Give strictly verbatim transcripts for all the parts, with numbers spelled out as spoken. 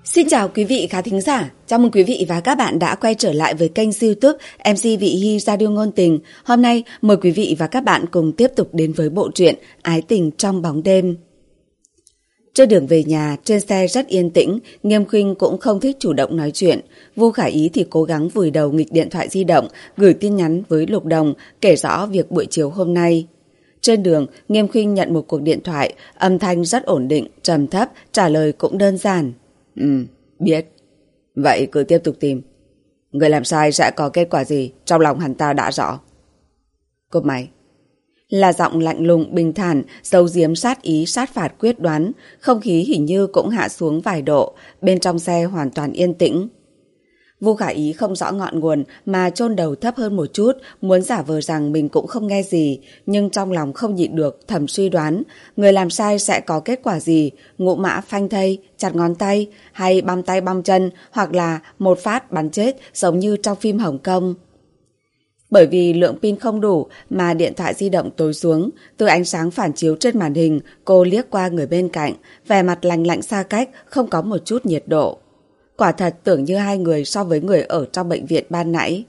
Xin chào quý vị khán thính giả, chào mừng quý vị và các bạn đã quay trở lại với kênh YouTube em xê Vị Hy Radio Ngôn Tình. Hôm nay mời quý vị và các bạn cùng tiếp tục đến với bộ truyện Ái Tình Trong Bóng Đêm. Trên đường về nhà, trên xe rất yên tĩnh, Nghiêm Khuynh cũng không thích chủ động nói chuyện. Vu Khả Ý thì cố gắng vùi đầu nghịch điện thoại di động, gửi tin nhắn với Lục Đồng, kể rõ việc buổi chiều hôm nay. Trên đường, Nghiêm Khuynh nhận một cuộc điện thoại, âm thanh rất ổn định, trầm thấp, trả lời cũng đơn giản. Ừ, biết. Vậy cứ tiếp tục tìm. Người làm sai sẽ có kết quả gì, trong lòng hắn ta đã rõ. Cúp máy. Là giọng lạnh lùng, bình thản, giấu giếm sát ý, sát phạt quyết đoán. Không khí hình như cũng hạ xuống vài độ, bên trong xe hoàn toàn yên tĩnh. Vu Khả Ý không rõ ngọn nguồn mà chôn đầu thấp hơn một chút, muốn giả vờ rằng mình cũng không nghe gì, nhưng trong lòng không nhịn được thầm suy đoán, người làm sai sẽ có kết quả gì, ngũ mã phanh thây, chặt ngón tay, hay băm tay băm chân, hoặc là một phát bắn chết giống như trong phim Hồng Kông. Bởi vì lượng pin không đủ mà điện thoại di động tối xuống, từ ánh sáng phản chiếu trên màn hình, cô liếc qua người bên cạnh, vẻ mặt lạnh lạnh xa cách, không có một chút nhiệt độ. Quả thật tưởng như hai người so với người ở trong bệnh viện ban nãy.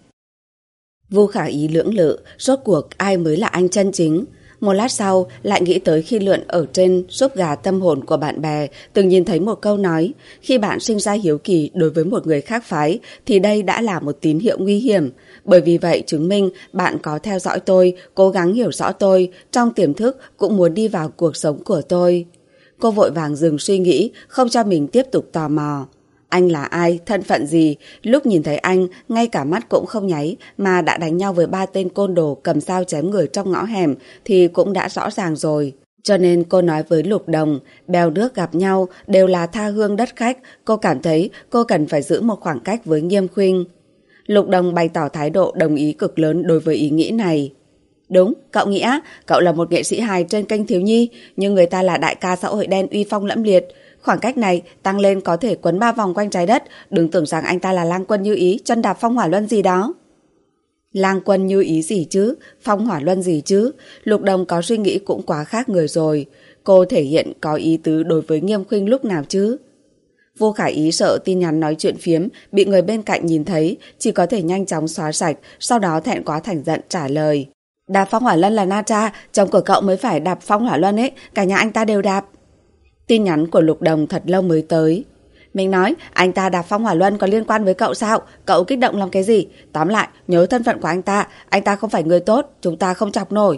Vu Khả Ý lưỡng lự, rốt cuộc ai mới là anh chân chính. Một lát sau lại nghĩ tới khi lượn ở trên súp gà tâm hồn của bạn bè, từng nhìn thấy một câu nói, khi bạn sinh ra hiếu kỳ đối với một người khác phái thì đây đã là một tín hiệu nguy hiểm. Bởi vì vậy chứng minh bạn có theo dõi tôi, cố gắng hiểu rõ tôi, trong tiềm thức cũng muốn đi vào cuộc sống của tôi. Cô vội vàng dừng suy nghĩ, không cho mình tiếp tục tò mò. Anh là ai, thân phận gì? Lúc nhìn thấy anh, ngay cả mắt cũng không nháy mà đã đánh nhau với ba tên côn đồ cầm dao chém người trong ngõ hẻm thì cũng đã rõ ràng rồi. Cho nên cô nói với Lục Đồng, bèo nước gặp nhau đều là tha hương đất khách, cô cảm thấy cô cần phải giữ một khoảng cách với Nghiêm Khuynh. Lục Đồng bày tỏ thái độ đồng ý cực lớn đối với ý nghĩ này. Đúng, cậu nghĩ á, cậu là một nghệ sĩ hài trên kênh thiếu nhi, nhưng người ta là đại ca xã hội đen uy phong lẫm liệt. Khoảng cách này tăng lên có thể quấn ba vòng quanh trái đất, đừng tưởng rằng anh ta là lang quân như ý, chân đạp phong hỏa luân gì đó. Lang quân như ý gì chứ, phong hỏa luân gì chứ, Lục Đồng có suy nghĩ cũng quá khác người rồi. Cô thể hiện có ý tứ đối với Nghiêm Khuynh lúc nào chứ? Vu Khả Ý sợ tin nhắn nói chuyện phiếm bị người bên cạnh nhìn thấy, chỉ có thể nhanh chóng xóa sạch, sau đó thẹn quá thành giận trả lời. Đạp phong hỏa luân là Na Tra, chồng của cậu mới phải đạp phong hỏa luân ấy, cả nhà anh ta đều đạp. Tin nhắn của Lục Đồng thật lâu mới tới. Mình nói, anh ta đạp phong hỏa luân có liên quan với cậu sao? Cậu kích động làm cái gì? Tóm lại, nhớ thân phận của anh ta, anh ta không phải người tốt, chúng ta không chọc nổi.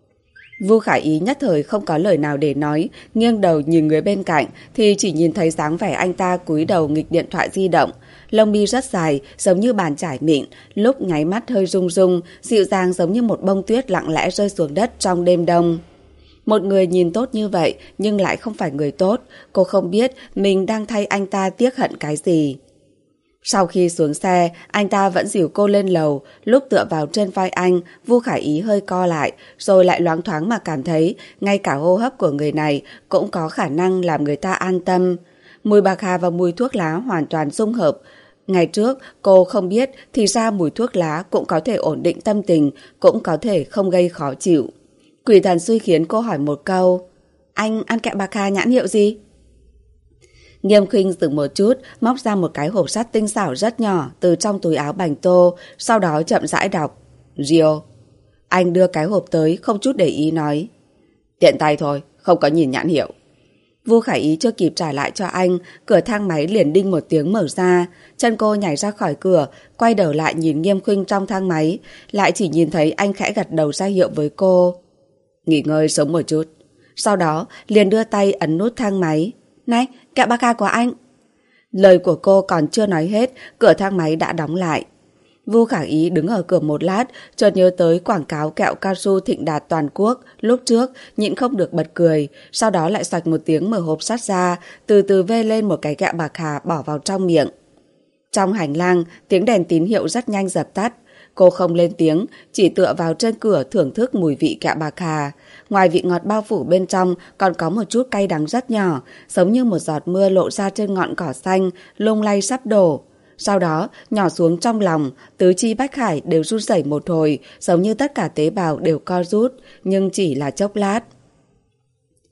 Vu Khả Ý nhất thời không có lời nào để nói, nghiêng đầu nhìn người bên cạnh thì chỉ nhìn thấy dáng vẻ anh ta cúi đầu nghịch điện thoại di động. Lông mi rất dài, giống như bàn chải mịn, lúc nháy mắt hơi rung rung, dịu dàng giống như một bông tuyết lặng lẽ rơi xuống đất trong đêm đông. Một người nhìn tốt như vậy nhưng lại không phải người tốt, cô không biết mình đang thay anh ta tiếc hận cái gì. Sau khi xuống xe, anh ta vẫn dìu cô lên lầu, lúc tựa vào trên vai anh, Vu Khả Ý hơi co lại, rồi lại loáng thoáng mà cảm thấy ngay cả hô hấp của người này cũng có khả năng làm người ta an tâm. Mùi bạc hà và mùi thuốc lá hoàn toàn dung hợp. Ngày trước, cô không biết thì ra mùi thuốc lá cũng có thể ổn định tâm tình, cũng có thể không gây khó chịu. Quỷ thần xui khiến cô hỏi một câu, anh ăn kẹo bạc hà nhãn hiệu gì? Nghiêm Khuynh dừng một chút, móc ra một cái hộp sắt tinh xảo rất nhỏ từ trong túi áo bành tô, sau đó chậm rãi đọc, Rio. Anh đưa cái hộp tới, không chút để ý nói, tiện tay thôi, không có nhìn nhãn hiệu. Vu Khả Ý chưa kịp trả lại cho anh, cửa thang máy liền đinh một tiếng mở ra, chân cô nhảy ra khỏi cửa, quay đầu lại nhìn Nghiêm Khuynh trong thang máy, lại chỉ nhìn thấy anh khẽ gật đầu ra hiệu với cô. Nghỉ ngơi sớm một chút. Sau đó liền đưa tay ấn nút thang máy. Này, kẹo bạc hà của anh. Lời của cô còn chưa nói hết, cửa thang máy đã đóng lại. Vu Khả Ý đứng ở cửa một lát, chợt nhớ tới quảng cáo kẹo cao su thịnh đạt toàn quốc lúc trước, nhịn không được bật cười, sau đó lại xoạch một tiếng mở hộp sắt ra, từ từ vê lên một cái kẹo bạc hà bỏ vào trong miệng. Trong hành lang, tiếng đèn tín hiệu rất nhanh dập tắt. Cô không lên tiếng, chỉ tựa vào trên cửa thưởng thức mùi vị kẹo bạc hà. Ngoài vị ngọt bao phủ bên trong còn có một chút cay đắng rất nhỏ, giống như một giọt mưa lộ ra trên ngọn cỏ xanh, lung lay sắp đổ. Sau đó, nhỏ xuống trong lòng, tứ chi bách hải đều run rẩy một hồi, giống như tất cả tế bào đều co rút, nhưng chỉ là chốc lát.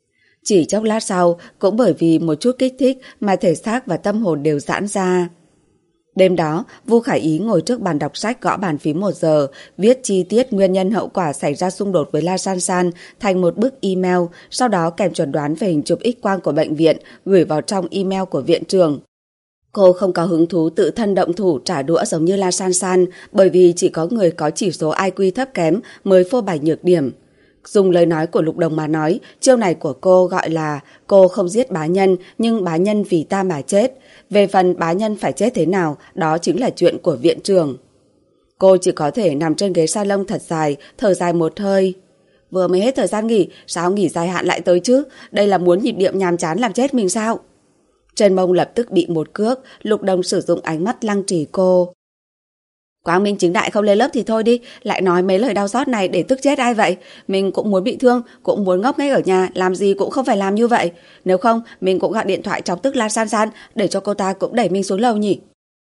Chỉ chốc lát sau, cũng bởi vì một chút kích thích mà thể xác và tâm hồn đều giãn ra. Đêm đó, Vu Khải Ý ngồi trước bàn đọc sách gõ bàn phím một giờ, viết chi tiết nguyên nhân hậu quả xảy ra xung đột với La San San thành một bức email, sau đó kèm chuẩn đoán về hình chụp X-quang của bệnh viện gửi vào trong email của viện trưởng. Cô không có hứng thú tự thân động thủ trả đũa giống như La San San, bởi vì chỉ có người có chỉ số i kiu thấp kém mới phô bày nhược điểm. Dùng lời nói của Lục Đồng mà nói, chiêu này của cô gọi là cô không giết bá nhân, nhưng bá nhân vì ta mà chết. Về phần bá nhân phải chết thế nào, đó chính là chuyện của viện trưởng. Cô chỉ có thể nằm trên ghế salon thật dài, thở dài một hơi. Vừa mới hết thời gian nghỉ, sao nghỉ dài hạn lại tới chứ? Đây là muốn nhịp điệu nhàm chán làm chết mình sao? Trên mông lập tức bị một cước, Lục Đồng sử dụng ánh mắt lăng trì cô. Quang minh chính đại không lên lớp thì thôi đi, lại nói mấy lời đau xót này để tức chết ai vậy? Mình cũng muốn bị thương, cũng muốn ngốc nghếch ở nhà, làm gì cũng không phải làm như vậy. Nếu không, mình cũng gọi điện thoại chọc tức La San San để cho cô ta cũng đẩy mình xuống lầu nhỉ.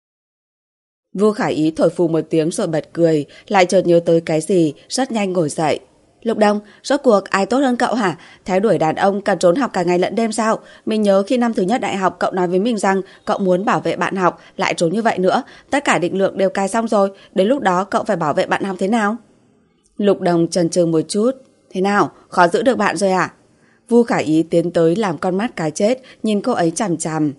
Vu Khải Ý thổi phù một tiếng rồi bật cười, lại chợt nhớ tới cái gì, rất nhanh ngồi dậy. Lục Đồng, rốt cuộc ai tốt hơn cậu hả? Theo đuổi đàn ông cần trốn học cả ngày lẫn đêm sao? Mình nhớ khi năm thứ nhất đại học cậu nói với mình rằng cậu muốn bảo vệ bạn học, lại trốn như vậy nữa. Tất cả định lượng đều cài xong rồi, đến lúc đó cậu phải bảo vệ bạn học thế nào? Lục Đồng chần chừ một chút. Thế nào, khó giữ được bạn rồi à? Vu Khải Ý tiến tới làm con mắt cái chết, nhìn cô ấy chằm chằm.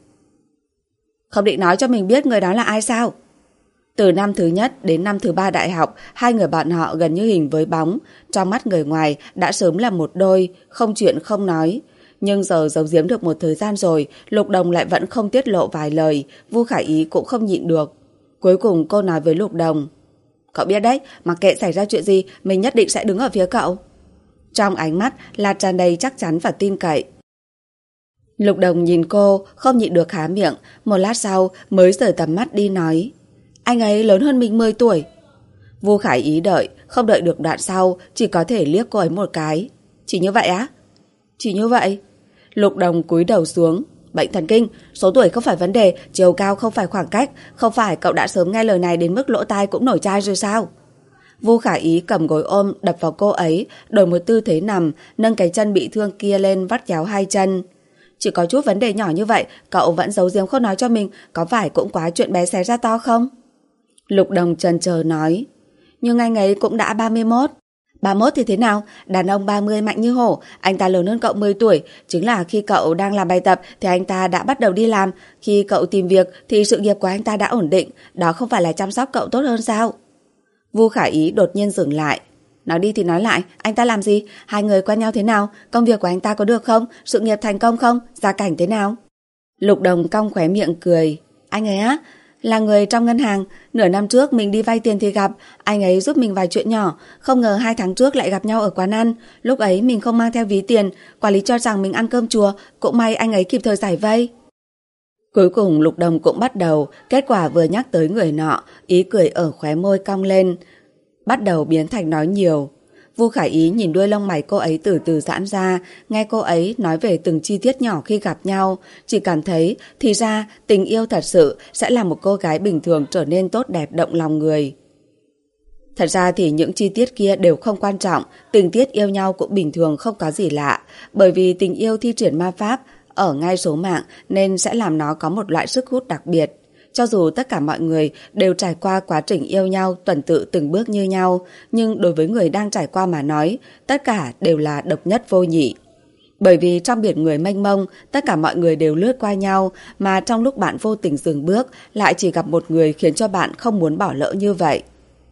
Không định nói cho mình biết người đó là ai sao? Từ năm thứ nhất đến năm thứ ba đại học, hai người bạn họ gần như hình với bóng. Trong mắt người ngoài đã sớm là một đôi, không chuyện không nói. Nhưng giờ giấu giếm được một thời gian rồi, Lục Đồng lại vẫn không tiết lộ vài lời. Vu Khải Ý cũng không nhịn được. Cuối cùng cô nói với Lục Đồng. Cậu biết đấy, mặc kệ xảy ra chuyện gì, mình nhất định sẽ đứng ở phía cậu. Trong ánh mắt là tràn đầy chắc chắn và tin cậy. Lục Đồng nhìn cô, không nhịn được há miệng. Một lát sau mới rời tầm mắt đi nói. Anh ấy lớn hơn mình mười tuổi. Vu Khải Ý đợi, không đợi được đoạn sau, chỉ có thể liếc cô ấy một cái. Chỉ như vậy á? Chỉ như vậy. Lục Đồng cúi đầu xuống. Bệnh thần kinh, số tuổi không phải vấn đề, chiều cao không phải khoảng cách. Không phải cậu đã sớm nghe lời này đến mức lỗ tai cũng nổi chai rồi sao? Vu Khải Ý cầm gối ôm đập vào cô ấy, đổi một tư thế nằm, nâng cái chân bị thương kia lên vắt chéo hai chân. Chỉ có chút vấn đề nhỏ như vậy, cậu vẫn giấu giếm không nói cho mình, có phải cũng quá chuyện bé xé ra to không? Lục Đồng chần chờ nói. Nhưng anh ấy cũng đã ba mươi mốt. ba mươi mốt thì thế nào? Đàn ông ba mươi mạnh như hổ, anh ta lớn hơn cậu mười tuổi. Chính là khi cậu đang làm bài tập thì anh ta đã bắt đầu đi làm. Khi cậu tìm việc thì sự nghiệp của anh ta đã ổn định. Đó không phải là chăm sóc cậu tốt hơn sao? Vu Khải Ý đột nhiên dừng lại. Nói đi thì nói lại, anh ta làm gì? Hai người quen nhau thế nào? Công việc của anh ta có được không? Sự nghiệp thành công không? Gia cảnh thế nào? Lục Đồng cong khóe miệng cười. Anh ấy á? Là người trong ngân hàng. Nửa năm trước mình đi vay tiền thì gặp. Anh ấy giúp mình vài chuyện nhỏ. Không ngờ hai tháng trước lại gặp nhau ở quán ăn. Lúc ấy mình không mang theo ví tiền. Quản lý cho rằng mình ăn cơm chùa. Cũng may anh ấy kịp thời giải vây. Cuối cùng Lục Đồng cũng bắt đầu. Kết quả vừa nhắc tới người nọ, ý cười ở khóe môi cong lên, bắt đầu biến thành nói nhiều. Vu Khải Ý nhìn đuôi lông mày cô ấy từ từ giãn ra, nghe cô ấy nói về từng chi tiết nhỏ khi gặp nhau, chỉ cảm thấy thì ra tình yêu thật sự sẽ làm một cô gái bình thường trở nên tốt đẹp động lòng người. Thật ra thì những chi tiết kia đều không quan trọng, tình tiết yêu nhau cũng bình thường không có gì lạ, bởi vì tình yêu thi triển ma pháp ở ngay số mạng nên sẽ làm nó có một loại sức hút đặc biệt. Cho dù tất cả mọi người đều trải qua quá trình yêu nhau tuần tự từng bước như nhau, nhưng đối với người đang trải qua mà nói, tất cả đều là độc nhất vô nhị. Bởi vì trong biển người mênh mông, tất cả mọi người đều lướt qua nhau, mà trong lúc bạn vô tình dừng bước, lại chỉ gặp một người khiến cho bạn không muốn bỏ lỡ như vậy.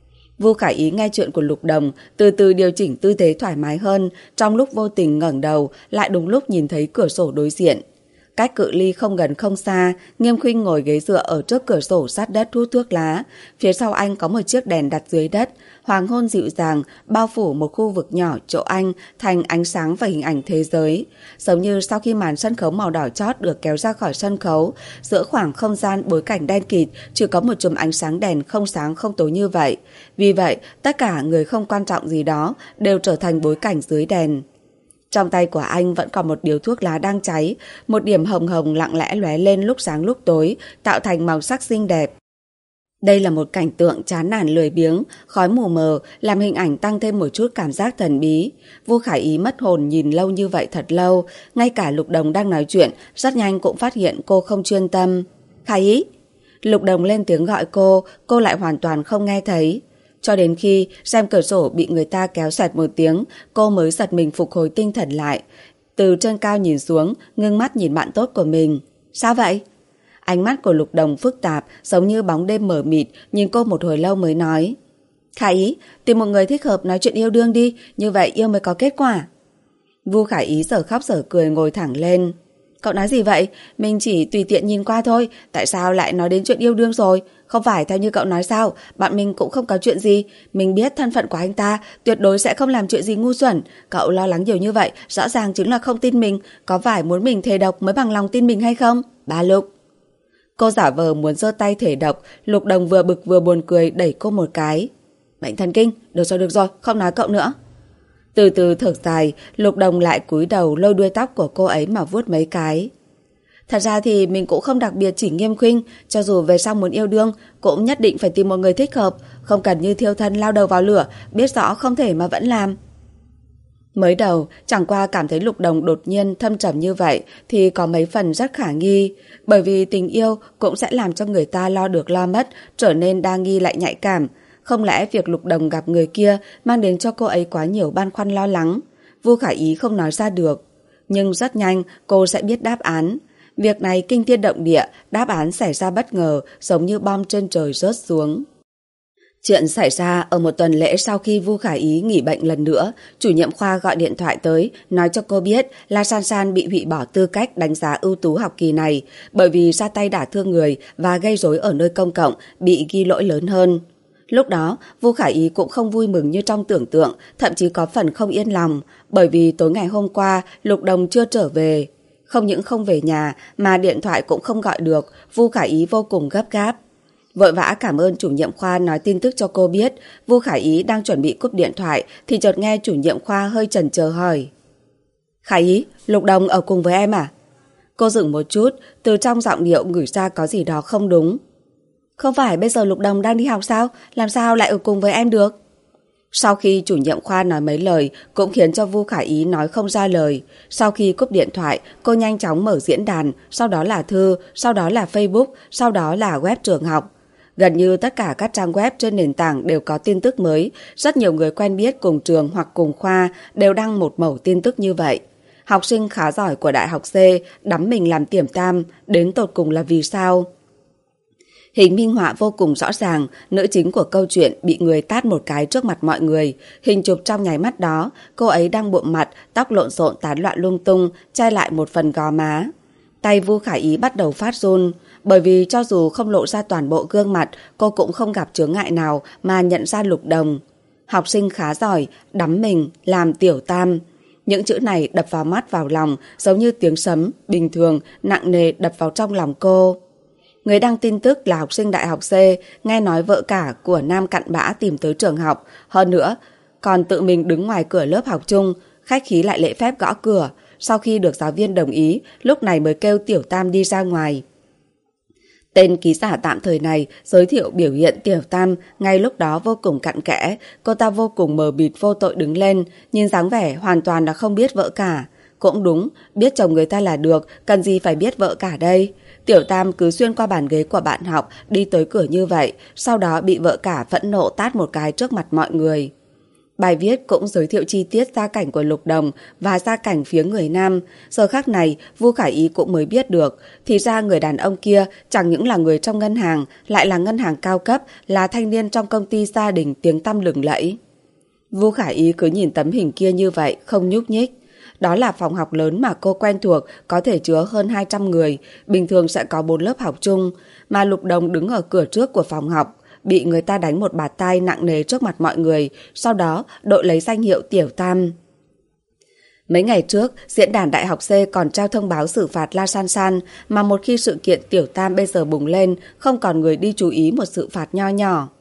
Vu Khải Ý nghe chuyện của Lục Đồng, từ từ điều chỉnh tư thế thoải mái hơn, trong lúc vô tình ngẩng đầu, lại đúng lúc nhìn thấy cửa sổ đối diện. Cách cự ly không gần không xa, Nghiêm Khuynh ngồi ghế dựa ở trước cửa sổ sát đất hút thuốc lá. Phía sau anh có một chiếc đèn đặt dưới đất, hoàng hôn dịu dàng, bao phủ một khu vực nhỏ chỗ anh thành ánh sáng và hình ảnh thế giới. Giống như sau khi màn sân khấu màu đỏ chót được kéo ra khỏi sân khấu, giữa khoảng không gian bối cảnh đen kịt chỉ có một chùm ánh sáng đèn không sáng không tối như vậy. Vì vậy, tất cả người không quan trọng gì đó đều trở thành bối cảnh dưới đèn. Trong tay của anh vẫn còn một điếu thuốc lá đang cháy, một điểm hồng hồng lặng lẽ lóe lên lúc sáng lúc tối, tạo thành màu sắc xinh đẹp. Đây là một cảnh tượng chán nản lười biếng, khói mù mờ, làm hình ảnh tăng thêm một chút cảm giác thần bí. Vu Khải Ý mất hồn nhìn lâu như vậy thật lâu, ngay cả Lục Đồng đang nói chuyện, rất nhanh cũng phát hiện cô không chuyên tâm. Khải Ý! Lục Đồng lên tiếng gọi cô, cô lại hoàn toàn không nghe thấy. Cho đến khi rèm cửa sổ bị người ta kéo xoẹt một tiếng, cô mới giật mình phục hồi tinh thần lại. Từ trên cao nhìn xuống, ngưng mắt nhìn bạn tốt của mình. Sao vậy? Ánh mắt của Lục Đồng phức tạp, giống như bóng đêm mờ mịt, nhìn cô một hồi lâu mới nói. Khải Ý, tìm một người thích hợp nói chuyện yêu đương đi, như vậy yêu mới có kết quả. Vu Khải Ý giờ khóc giờ cười ngồi thẳng lên. Cậu nói gì vậy? Mình chỉ tùy tiện nhìn qua thôi, tại sao lại nói đến chuyện yêu đương rồi? Không phải theo như cậu nói sao, bạn mình cũng không có chuyện gì. Mình biết thân phận của anh ta, tuyệt đối sẽ không làm chuyện gì ngu xuẩn. Cậu lo lắng nhiều như vậy, rõ ràng chính là không tin mình. Có phải muốn mình thề độc mới bằng lòng tin mình hay không? Ba Lục. Cô giả vờ muốn giơ tay thể độc, Lục Đồng vừa bực vừa buồn cười đẩy cô một cái. Bệnh thần kinh, được rồi được rồi, không nói cậu nữa. Từ từ thở dài, Lục Đồng lại cúi đầu lôi đuôi tóc của cô ấy mà vuốt mấy cái. Thật ra thì mình cũng không đặc biệt chỉ nghiêm khuynh, cho dù về sau muốn yêu đương, cũng nhất định phải tìm một người thích hợp, không cần như thiêu thân lao đầu vào lửa, biết rõ không thể mà vẫn làm. Mới đầu, chẳng qua cảm thấy Lục Đồng đột nhiên thâm trầm như vậy thì có mấy phần rất khả nghi, bởi vì tình yêu cũng sẽ làm cho người ta lo được lo mất, trở nên đa nghi lại nhạy cảm. Không lẽ việc Lục Đồng gặp người kia mang đến cho cô ấy quá nhiều băn khoăn lo lắng? Vu Khải Ý không nói ra được. Nhưng rất nhanh cô sẽ biết đáp án. Việc này kinh thiên động địa, đáp án xảy ra bất ngờ, giống như bom trên trời rớt xuống. Chuyện xảy ra ở một tuần lễ sau khi Vu Khải Ý nghỉ bệnh lần nữa, chủ nhiệm khoa gọi điện thoại tới, nói cho cô biết La San San bị hủy bỏ tư cách đánh giá ưu tú học kỳ này, bởi vì ra tay đả thương người và gây rối ở nơi công cộng, bị ghi lỗi lớn hơn. Lúc đó, Vu Khải Ý cũng không vui mừng như trong tưởng tượng, thậm chí có phần không yên lòng, bởi vì tối ngày hôm qua, Lục Đồng chưa trở về. Không những không về nhà, mà điện thoại cũng không gọi được, Vu Khải Ý vô cùng gấp gáp. Vội vã cảm ơn chủ nhiệm khoa nói tin tức cho cô biết, Vu Khải Ý đang chuẩn bị cúp điện thoại, thì chợt nghe chủ nhiệm khoa hơi chần chờ hỏi. Khải Ý, Lục Đồng ở cùng với em à? Cô dừng một chút, từ trong giọng điệu ngửi ra có gì đó không đúng. Không phải bây giờ Lục Đồng đang đi học sao? Làm sao lại ở cùng với em được? Sau khi chủ nhiệm khoa nói mấy lời cũng khiến cho Vu Khải Ý nói không ra lời. Sau khi cúp điện thoại, cô nhanh chóng mở diễn đàn, sau đó là thư, sau đó là Facebook, sau đó là web trường học. Gần như tất cả các trang web trên nền tảng đều có tin tức mới. Rất nhiều người quen biết cùng trường hoặc cùng khoa đều đăng một mẩu tin tức như vậy. Học sinh khá giỏi của Đại học C đắm mình làm tiềm tam, đến tột cùng là vì sao? Hình minh họa vô cùng rõ ràng, nữ chính của câu chuyện bị người tát một cái trước mặt mọi người. Hình chụp trong nháy mắt đó, cô ấy đang bụm mặt, tóc lộn xộn tán loạn lung tung, che lại một phần gò má. Tay Vu Khải Ý bắt đầu phát run, bởi vì cho dù không lộ ra toàn bộ gương mặt, cô cũng không gặp chướng ngại nào mà nhận ra Lục Đồng. Học sinh khá giỏi, đắm mình, làm tiểu tam. Những chữ này đập vào mắt vào lòng, giống như tiếng sấm, bình thường, nặng nề đập vào trong lòng cô. Người đăng tin tức là học sinh Đại học C, nghe nói vợ cả của nam cặn bã tìm tới trường học. Hơn nữa, còn tự mình đứng ngoài cửa lớp học chung, khách khí lại lễ phép gõ cửa. Sau khi được giáo viên đồng ý, lúc này mới kêu tiểu tam đi ra ngoài. Tên ký giả tạm thời này giới thiệu biểu hiện tiểu tam ngay lúc đó vô cùng cặn kẽ. Cô ta vô cùng mờ mịt vô tội đứng lên, nhìn dáng vẻ hoàn toàn là không biết vợ cả. Cũng đúng, biết chồng người ta là được, cần gì phải biết vợ cả đây. Tiểu tam cứ xuyên qua bàn ghế của bạn học, đi tới cửa như vậy, sau đó bị vợ cả phẫn nộ tát một cái trước mặt mọi người. Bài viết cũng giới thiệu chi tiết gia cảnh của Lục Đồng và gia cảnh phía người nam. Giờ khắc này, Vu Khải Ý cũng mới biết được, thì ra người đàn ông kia chẳng những là người trong ngân hàng, lại là ngân hàng cao cấp, là thanh niên trong công ty gia đình tiếng tăm lừng lẫy. Vu Khải Ý cứ nhìn tấm hình kia như vậy, không nhúc nhích. Đó là phòng học lớn mà cô quen thuộc, có thể chứa hơn hai trăm người, bình thường sẽ có bốn lớp học chung, mà Lục Đồng đứng ở cửa trước của phòng học, bị người ta đánh một bạt tai nặng nề trước mặt mọi người, sau đó đội lấy danh hiệu tiểu tam. Mấy ngày trước, diễn đàn Đại học C còn trao thông báo xử phạt La San San, mà một khi sự kiện tiểu tam bây giờ bùng lên, không còn người đi chú ý một sự phạt nho nhỏ.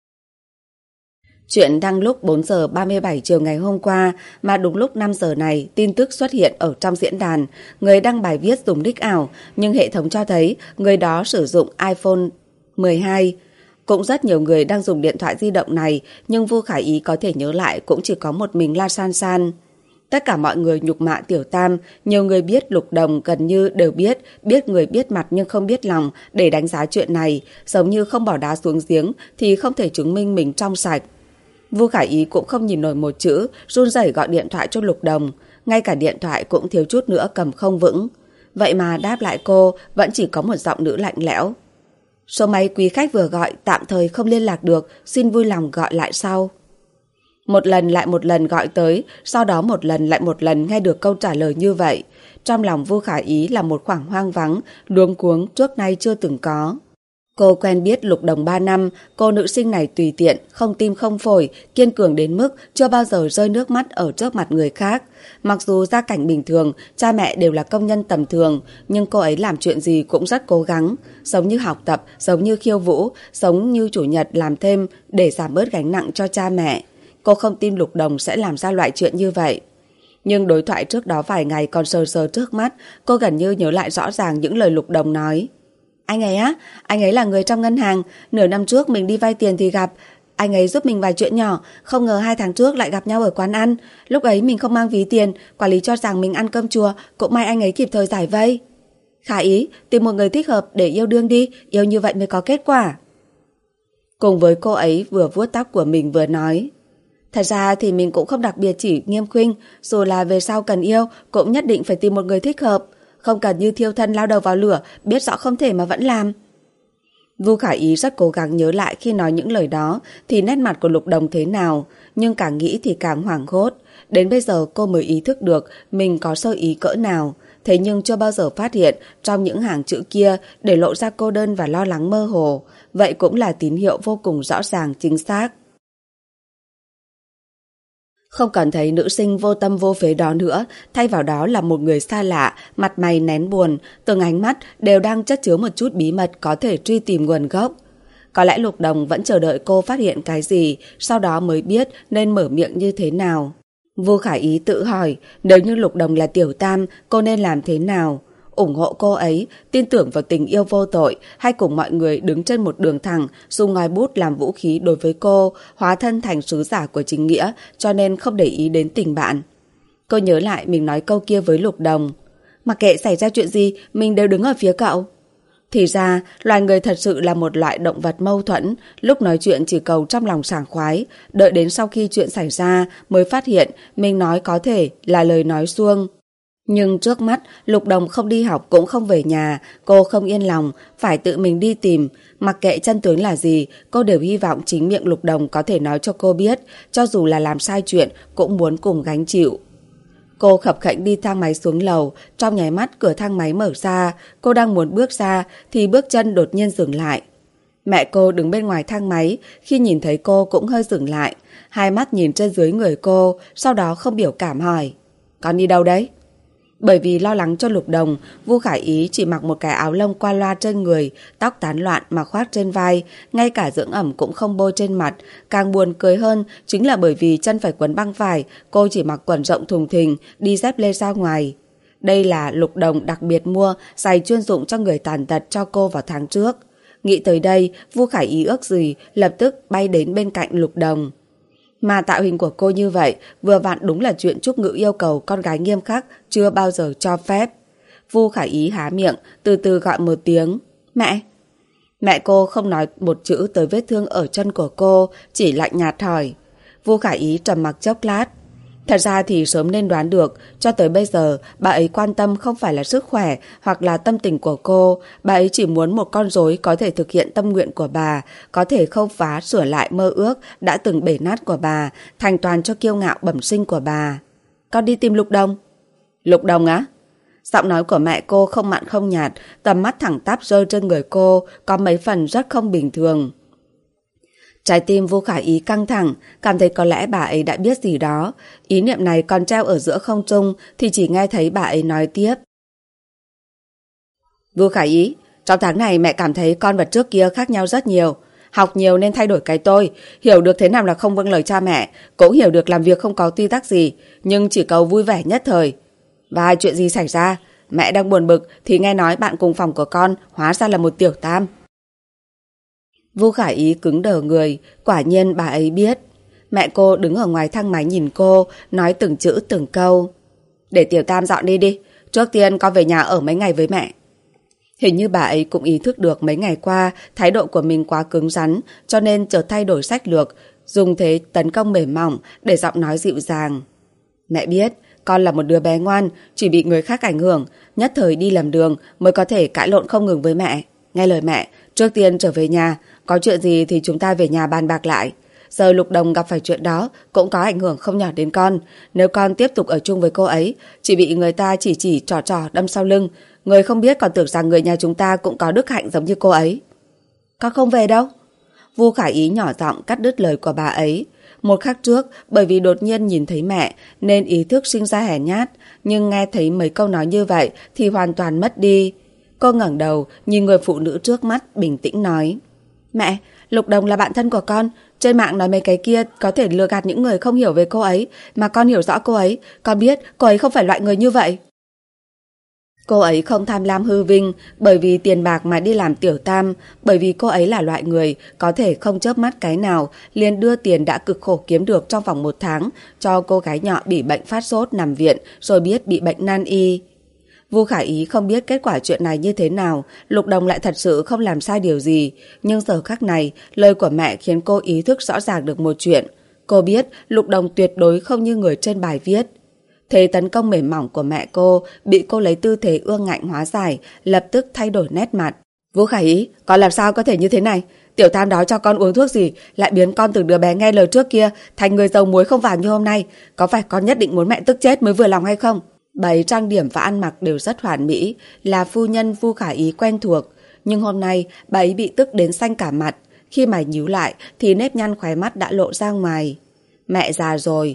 Chuyện đăng lúc bốn giờ ba mươi bảy chiều ngày hôm qua, mà đúng lúc năm giờ này, tin tức xuất hiện ở trong diễn đàn. Người đăng bài viết dùng nick ảo, nhưng hệ thống cho thấy người đó sử dụng iPhone mười hai. Cũng rất nhiều người đang dùng điện thoại di động này, nhưng Vu Khải Ý có thể nhớ lại cũng chỉ có một mình La San San. Tất cả mọi người nhục mạ Tiểu Tam, nhiều người biết Lục Đồng gần như đều biết, biết người biết mặt nhưng không biết lòng để đánh giá chuyện này, giống như không bỏ đá xuống giếng thì không thể chứng minh mình trong sạch. Vu Khải Ý cũng không nhìn nổi một chữ, run rẩy gọi điện thoại cho Lục Đồng, ngay cả điện thoại cũng thiếu chút nữa cầm không vững. Vậy mà đáp lại cô vẫn chỉ có một giọng nữ lạnh lẽo. Số máy quý khách vừa gọi tạm thời không liên lạc được, xin vui lòng gọi lại sau. Một lần lại một lần gọi tới, sau đó một lần lại một lần nghe được câu trả lời như vậy. Trong lòng Vu Khải Ý là một khoảng hoang vắng, luống cuống trước nay chưa từng có. Cô quen biết Lục Đồng ba năm, cô nữ sinh này tùy tiện, không tim không phổi, kiên cường đến mức chưa bao giờ rơi nước mắt ở trước mặt người khác. Mặc dù gia cảnh bình thường, cha mẹ đều là công nhân tầm thường, nhưng cô ấy làm chuyện gì cũng rất cố gắng, giống như học tập, giống như khiêu vũ, giống như chủ nhật làm thêm để giảm bớt gánh nặng cho cha mẹ. Cô không tin Lục Đồng sẽ làm ra loại chuyện như vậy. Nhưng đối thoại trước đó vài ngày còn sờ sờ trước mắt, cô gần như nhớ lại rõ ràng những lời Lục Đồng nói. Anh ấy á, anh ấy là người trong ngân hàng, nửa năm trước mình đi vay tiền thì gặp. Anh ấy giúp mình vài chuyện nhỏ, không ngờ hai tháng trước lại gặp nhau ở quán ăn. Lúc ấy mình không mang ví tiền, quản lý cho rằng mình ăn cơm chùa, cũng may anh ấy kịp thời giải vây. Khả Ý, tìm một người thích hợp để yêu đương đi, yêu như vậy mới có kết quả. Cùng với cô ấy vừa vuốt tóc của mình vừa nói. Thật ra thì mình cũng không đặc biệt chỉ nghiêm khuynh, dù là về sau cần yêu cũng nhất định phải tìm một người thích hợp. Không cần như thiêu thân lao đầu vào lửa, biết rõ không thể mà vẫn làm. Vu Khải Ý rất cố gắng nhớ lại khi nói những lời đó thì nét mặt của Lục Đồng thế nào, nhưng càng nghĩ thì càng hoảng hốt. Đến bây giờ cô mới ý thức được mình có sơ ý cỡ nào, thế nhưng chưa bao giờ phát hiện trong những hàng chữ kia để lộ ra cô đơn và lo lắng mơ hồ. Vậy cũng là tín hiệu vô cùng rõ ràng chính xác. Không còn thấy nữ sinh vô tâm vô phế đó nữa, thay vào đó là một người xa lạ, mặt mày nén buồn, từng ánh mắt đều đang chất chứa một chút bí mật có thể truy tìm nguồn gốc. Có lẽ Lục Đồng vẫn chờ đợi cô phát hiện cái gì, sau đó mới biết nên mở miệng như thế nào. Vu Khải Ý tự hỏi, nếu như Lục Đồng là Tiểu Tam, cô nên làm thế nào? Ủng hộ cô ấy, tin tưởng vào tình yêu vô tội, hay cùng mọi người đứng trên một đường thẳng, dùng ngòi bút làm vũ khí đối với cô, hóa thân thành sứ giả của chính nghĩa, cho nên không để ý đến tình bạn. Cô nhớ lại mình nói câu kia với Lục Đồng. Mặc kệ xảy ra chuyện gì, mình đều đứng ở phía cậu. Thì ra, loài người thật sự là một loại động vật mâu thuẫn, lúc nói chuyện chỉ cầu trong lòng sảng khoái, đợi đến sau khi chuyện xảy ra mới phát hiện mình nói có thể là lời nói suông. Nhưng trước mắt, Lục Đồng không đi học cũng không về nhà, cô không yên lòng, phải tự mình đi tìm. Mặc kệ chân tướng là gì, cô đều hy vọng chính miệng Lục Đồng có thể nói cho cô biết, cho dù là làm sai chuyện cũng muốn cùng gánh chịu. Cô khập khệnh đi thang máy xuống lầu, trong nháy mắt cửa thang máy mở ra, cô đang muốn bước ra thì bước chân đột nhiên dừng lại. Mẹ cô đứng bên ngoài thang máy, khi nhìn thấy cô cũng hơi dừng lại, hai mắt nhìn trên dưới người cô, sau đó không biểu cảm hỏi. Con đi đâu đấy? Bởi vì lo lắng cho Lục Đồng, Vu Khải Ý chỉ mặc một cái áo lông qua loa trên người, tóc tán loạn mà khoác trên vai, ngay cả dưỡng ẩm cũng không bôi trên mặt. Càng buồn cười hơn chính là bởi vì chân phải quấn băng vải, cô chỉ mặc quần rộng thùng thình, đi dép lê ra ngoài. Đây là Lục Đồng đặc biệt mua giày chuyên dụng cho người tàn tật cho cô vào tháng trước. Nghĩ tới đây, Vu Khải Ý ước gì lập tức bay đến bên cạnh Lục Đồng. Mà tạo hình của cô như vậy vừa vặn đúng là chuyện Trúc Ngữ yêu cầu con gái nghiêm khắc chưa bao giờ cho phép. Vu Khải Ý há miệng, từ từ gọi một tiếng. Mẹ! Mẹ cô không nói một chữ tới vết thương ở chân của cô, chỉ lạnh nhạt hỏi. Vu Khải Ý trầm mặc chốc lát. Thật ra thì sớm nên đoán được, cho tới bây giờ bà ấy quan tâm không phải là sức khỏe hoặc là tâm tình của cô, bà ấy chỉ muốn một con rối có thể thực hiện tâm nguyện của bà, có thể khâu phá sửa lại mơ ước đã từng bể nát của bà, thành toàn cho kiêu ngạo bẩm sinh của bà. Con đi tìm Lục Đồng. Lục Đồng á? Giọng nói của mẹ cô không mặn không nhạt, tầm mắt thẳng tắp rơi trên người cô, có mấy phần rất không bình thường. Trái tim Vu Khải Ý căng thẳng, cảm thấy có lẽ bà ấy đã biết gì đó. Ý niệm này còn treo ở giữa không trung thì chỉ nghe thấy bà ấy nói tiếp. Vu Khải Ý, trong tháng này mẹ cảm thấy con vật trước kia khác nhau rất nhiều. Học nhiều nên thay đổi cái tôi, hiểu được thế nào là không vâng lời cha mẹ, cũng hiểu được làm việc không có quy tắc gì, nhưng chỉ cầu vui vẻ nhất thời. Và chuyện gì xảy ra? Mẹ đang buồn bực thì nghe nói bạn cùng phòng của con hóa ra là một tiểu tam. Vu Khả Ý cứng đờ người, quả nhiên bà ấy biết. Mẹ cô đứng ở ngoài thang máy nhìn cô, nói từng chữ từng câu. Để Tiểu Tam dọn đi đi, trước tiên con về nhà ở mấy ngày với mẹ. Hình như bà ấy cũng ý thức được mấy ngày qua thái độ của mình quá cứng rắn, cho nên chợt thay đổi sách lược, dùng thế tấn công mềm mỏng để giọng nói dịu dàng. Mẹ biết, con là một đứa bé ngoan, chỉ bị người khác ảnh hưởng, nhất thời đi lầm đường mới có thể cãi lộn không ngừng với mẹ. Nghe lời mẹ, trước tiên trở về nhà, có chuyện gì thì chúng ta về nhà bàn bạc lại. Giờ Lục Đồng gặp phải chuyện đó cũng có ảnh hưởng không nhỏ đến con. Nếu con tiếp tục ở chung với cô ấy, chỉ bị người ta chỉ chỉ trò trò đâm sau lưng, người không biết còn tưởng rằng người nhà chúng ta cũng có đức hạnh giống như cô ấy. Con không về đâu. Vu Khả Ý nhỏ giọng cắt đứt lời của bà ấy. Một khắc trước, bởi vì đột nhiên nhìn thấy mẹ nên ý thức sinh ra hèn nhát, nhưng nghe thấy mấy câu nói như vậy thì hoàn toàn mất đi. Cô ngẩng đầu nhìn người phụ nữ trước mắt, bình tĩnh nói: Mẹ, Lục Đồng là bạn thân của con. Trên mạng nói mấy cái kia có thể lừa gạt những người không hiểu về cô ấy, mà con hiểu rõ cô ấy. Con biết cô ấy không phải loại người như vậy. Cô ấy không tham lam hư vinh bởi vì tiền bạc mà đi làm tiểu tam, bởi vì cô ấy là loại người có thể không chớp mắt cái nào liền đưa tiền đã cực khổ kiếm được trong vòng một tháng cho cô gái nhỏ bị bệnh phát sốt nằm viện rồi biết bị bệnh nan y. Vu Khả Ý không biết kết quả chuyện này như thế nào, Lục Đồng lại thật sự không làm sai điều gì, nhưng giờ khắc này, lời của mẹ khiến cô ý thức rõ ràng được một chuyện. Cô biết Lục Đồng tuyệt đối không như người trên bài viết. Thế tấn công mềm mỏng của mẹ cô bị cô lấy tư thế ương ngạnh hóa giải, lập tức thay đổi nét mặt. Vu Khả Ý, con làm sao có thể như thế này? Tiểu Tam đó cho con uống thuốc gì lại biến con từ đứa bé nghe lời trước kia thành người dầu muối không vào như hôm nay? Có phải con nhất định muốn mẹ tức chết mới vừa lòng hay không? Bà ấy trang điểm và ăn mặc đều rất hoàn mỹ, là phu nhân Vu Khả Ý quen thuộc. Nhưng hôm nay bà ấy bị tức đến xanh cả mặt. Khi mày nhíu lại thì nếp nhăn khóe mắt đã lộ ra ngoài. Mẹ già rồi.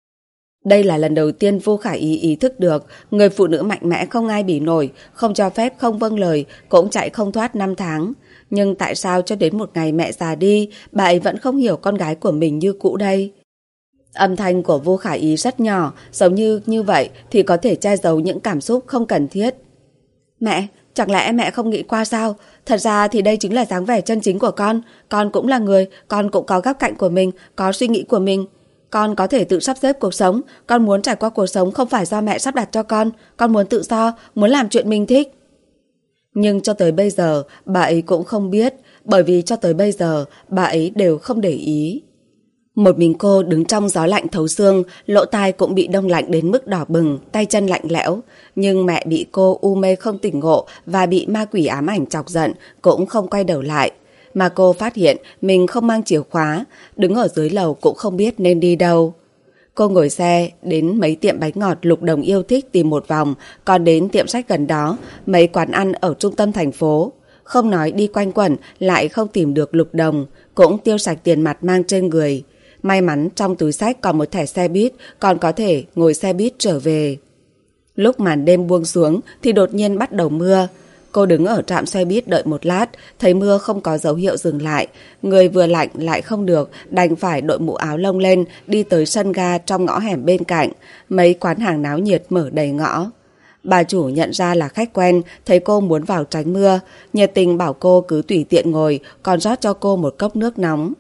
Đây là lần đầu tiên Vu Khả Ý ý thức được người phụ nữ mạnh mẽ không ai bỉ nổi, không cho phép không vâng lời, cũng chạy không thoát năm tháng. Nhưng tại sao cho đến một ngày mẹ già đi, bà ấy vẫn không hiểu con gái của mình như cũ đây? Âm thanh của Vu Khả Ý rất nhỏ, giống như như vậy thì có thể che giấu những cảm xúc không cần thiết. Mẹ, chẳng lẽ mẹ không nghĩ qua sao? Thật ra thì đây chính là dáng vẻ chân chính của con. Con cũng là người, con cũng có góc cạnh của mình, có suy nghĩ của mình. Con có thể tự sắp xếp cuộc sống. Con muốn trải qua cuộc sống không phải do mẹ sắp đặt cho con. Con muốn tự do, muốn làm chuyện mình thích. Nhưng cho tới bây giờ, bà ấy cũng không biết, bởi vì cho tới bây giờ, bà ấy đều không để ý. Một mình cô đứng trong gió lạnh thấu xương, lỗ tai cũng bị đông lạnh đến mức đỏ bừng, tay chân lạnh lẽo. Nhưng mẹ bị cô u mê không tỉnh ngộ và bị ma quỷ ám ảnh chọc giận, cũng không quay đầu lại. Mà cô phát hiện mình không mang chìa khóa, đứng ở dưới lầu cũng không biết nên đi đâu. Cô ngồi xe đến mấy tiệm bánh ngọt Lục Đồng yêu thích tìm một vòng, còn đến tiệm sách gần đó, mấy quán ăn ở trung tâm thành phố. Không nói đi quanh quẩn lại không tìm được Lục Đồng, cũng tiêu sạch tiền mặt mang trên người. May mắn trong túi sách còn một thẻ xe buýt, còn có thể ngồi xe buýt trở về. Lúc màn đêm buông xuống thì đột nhiên bắt đầu mưa. Cô đứng ở trạm xe buýt đợi một lát, thấy mưa không có dấu hiệu dừng lại. Người vừa lạnh lại không được, đành phải đội mũ áo lông lên, đi tới sân ga trong ngõ hẻm bên cạnh. Mấy quán hàng náo nhiệt mở đầy ngõ. Bà chủ nhận ra là khách quen, thấy cô muốn vào tránh mưa, nhiệt tình bảo cô cứ tùy tiện ngồi, còn rót cho cô một cốc nước nóng.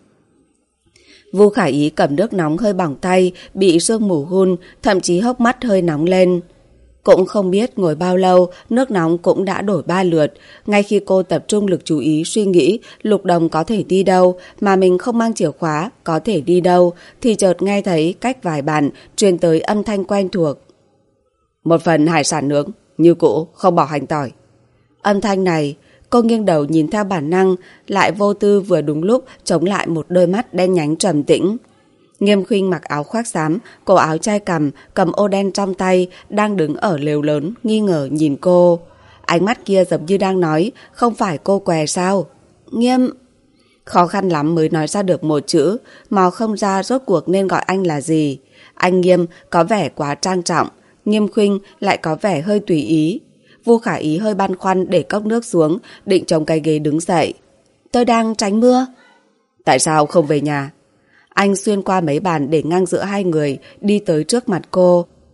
Vu Khả Ý cầm nước nóng hơi bỏng tay, bị sương mù hun, thậm chí hốc mắt hơi nóng lên. Cũng không biết ngồi bao lâu, nước nóng cũng đã đổi ba lượt. Ngay khi cô tập trung lực chú ý suy nghĩ Lục Đồng có thể đi đâu, mà mình không mang chìa khóa, có thể đi đâu, thì chợt nghe thấy cách vài bàn truyền tới âm thanh quen thuộc. Một phần hải sản nướng, như cũ, không bỏ hành tỏi. Âm thanh này, cô nghiêng đầu nhìn theo bản năng, lại vô tư vừa đúng lúc chống lại một đôi mắt đen nhánh trầm tĩnh. Nghiêm Khuynh mặc áo khoác xám, cổ áo chai cằm, cầm ô đen trong tay, đang đứng ở lều lớn, nghi ngờ nhìn cô. Ánh mắt kia giống như đang nói, không phải cô què sao? Nghiêm... Khó khăn lắm mới nói ra được một chữ, mò không ra rốt cuộc nên gọi anh là gì. Anh Nghiêm có vẻ quá trang trọng, Nghiêm Khuynh lại có vẻ hơi tùy ý. Vu Khả Ý hơi băn khoăn để cốc nước xuống, định chống cái ghế đứng dậy. Tôi đang tránh mưa. Tại sao không về nhà? Anh xuyên qua mấy bàn để ngang giữa hai người, đi tới trước mặt cô.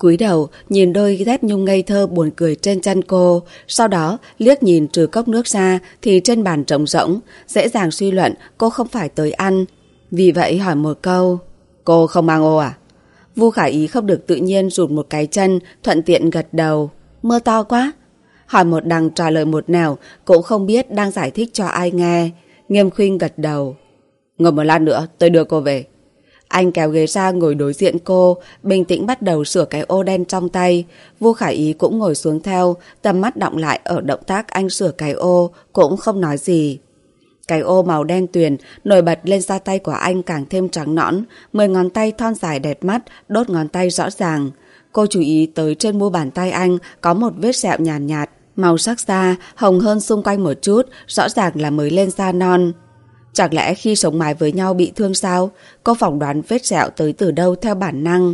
Cúi đầu nhìn đôi dép nhung ngây thơ buồn cười trên chân cô, sau đó liếc nhìn trừ cốc nước ra thì trên bàn trống rỗng, dễ dàng suy luận cô không phải tới ăn. Vì vậy hỏi một câu, cô không mang ô à? Vu Khả Ý không được tự nhiên rụt một cái chân, thuận tiện gật đầu. Mưa to quá. Hỏi một đằng trả lời một nẻo, cũng không biết đang giải thích cho ai nghe. Nghiêm Khuynh gật đầu. Ngồi một lát nữa tôi đưa cô về. Anh kéo ghế ra ngồi đối diện cô, bình tĩnh bắt đầu sửa cái ô đen trong tay. Vu Khả Ý cũng ngồi xuống theo, tầm mắt đọng lại ở động tác anh sửa cái ô, cũng không nói gì. Cái ô màu đen tuyền nổi bật lên da tay của anh càng thêm trắng nõn, mười ngón tay thon dài đẹp mắt, đốt ngón tay rõ ràng. Cô chú ý tới trên mu bàn tay anh có một vết sẹo nhàn nhạt, nhạt, màu sắc da hồng hơn xung quanh một chút, rõ ràng là mới lên da non. Chẳng lẽ khi sống mái với nhau bị thương sao? Cô phỏng đoán vết sẹo tới từ đâu theo bản năng.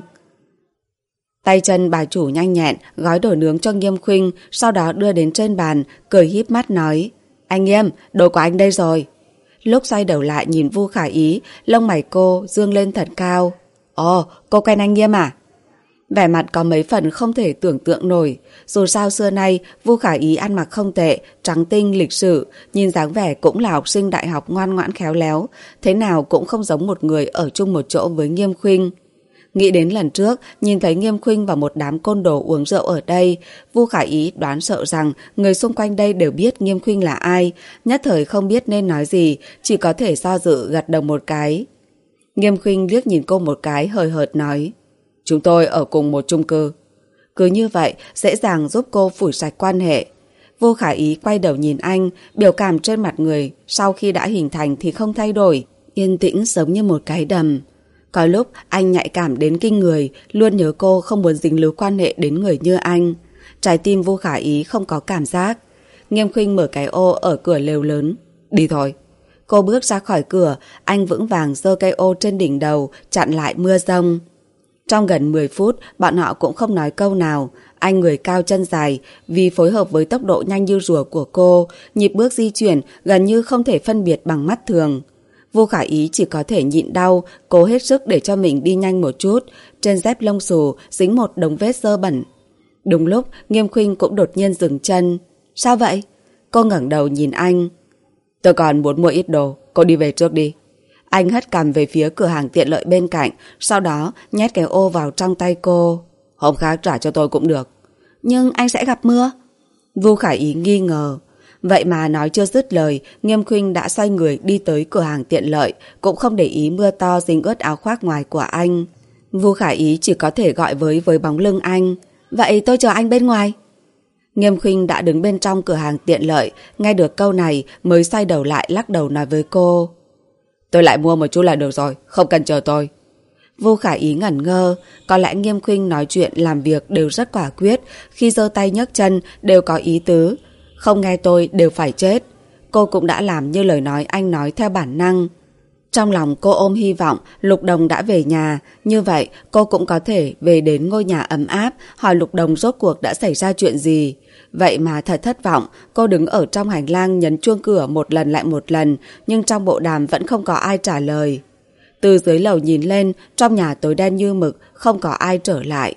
Tay chân bà chủ nhanh nhẹn gói đồ nướng cho Nghiêm Khuynh, sau đó đưa đến trên bàn, cười híp mắt nói: Anh Nghiêm, đồ của anh đây rồi. Lúc xoay đầu lại nhìn Vu Khả Ý, lông mày cô dương lên thật cao. Ồ, cô quen anh Nghiêm à? Vẻ mặt có mấy phần không thể tưởng tượng nổi. Dù sao xưa nay Vu Khả Ý ăn mặc không tệ, trắng tinh, lịch sự, nhìn dáng vẻ cũng là học sinh đại học ngoan ngoãn khéo léo, thế nào cũng không giống một người ở chung một chỗ với Nghiêm Khuynh. Nghĩ đến lần trước nhìn thấy Nghiêm Khuynh và một đám côn đồ uống rượu ở đây, Vu Khả Ý đoán sợ rằng người xung quanh đây đều biết Nghiêm Khuynh là ai, nhất thời không biết nên nói gì, chỉ có thể do dự gật đầu một cái. Nghiêm Khuynh liếc nhìn cô một cái, hời hợt nói: Chúng tôi ở cùng một chung cư. Cứ như vậy dễ dàng giúp cô phủi sạch quan hệ. Vu Khả Ý quay đầu nhìn anh, biểu cảm trên mặt người sau khi đã hình thành thì không thay đổi, yên tĩnh giống như một cái đầm. Có lúc anh nhạy cảm đến kinh người, luôn nhớ cô, không muốn dính líu quan hệ đến người như anh. Trái tim Vu Khả Ý không có cảm giác. Nghiêm Khuynh mở cái ô ở cửa lều lớn. Đi thôi. Cô bước ra khỏi cửa, anh vững vàng giơ cây ô trên đỉnh đầu, chặn lại mưa giông. Trong gần mười phút, bọn họ cũng không nói câu nào. Anh người cao chân dài, vì phối hợp với tốc độ nhanh như rùa của cô, nhịp bước di chuyển gần như không thể phân biệt bằng mắt thường. Vu Khả Ý chỉ có thể nhịn đau, cố hết sức để cho mình đi nhanh một chút. Trên dép lông xù dính một đống vết dơ bẩn. Đúng lúc Nghiêm Khuynh cũng đột nhiên dừng chân. Sao vậy? Cô ngẩng đầu nhìn anh. Tôi còn muốn mua ít đồ, cô đi về trước đi. Anh hất cằm về phía cửa hàng tiện lợi bên cạnh, sau đó nhét cái ô vào trong tay cô. Hôm khác trả cho tôi cũng được. Nhưng anh sẽ gặp mưa. Vu Khả Ý nghi ngờ. Vậy mà nói chưa dứt lời, Nghiêm Khuynh đã xoay người đi tới cửa hàng tiện lợi, cũng không để ý mưa to dính ướt áo khoác ngoài của anh. Vu Khả Ý chỉ có thể gọi với với bóng lưng anh. Vậy tôi chờ anh bên ngoài. Nghiêm Khuynh đã đứng bên trong cửa hàng tiện lợi, nghe được câu này mới xoay đầu lại lắc đầu nói với cô. Tôi lại mua một chút là được rồi, không cần chờ tôi. Vu Khả Ý ngẩn ngơ, có lẽ Nghiêm Khuynh nói chuyện làm việc đều rất quả quyết, khi giơ tay nhấc chân đều có ý tứ. Không nghe tôi đều phải chết. Cô cũng đã làm như lời nói anh nói theo bản năng. Trong lòng cô ôm hy vọng Lục Đồng đã về nhà, như vậy cô cũng có thể về đến ngôi nhà ấm áp, hỏi Lục Đồng rốt cuộc đã xảy ra chuyện gì. Vậy mà thật thất vọng, cô đứng ở trong hành lang nhấn chuông cửa một lần lại một lần, nhưng trong bộ đàm vẫn không có ai trả lời. Từ dưới lầu nhìn lên, trong nhà tối đen như mực, không có ai trở lại.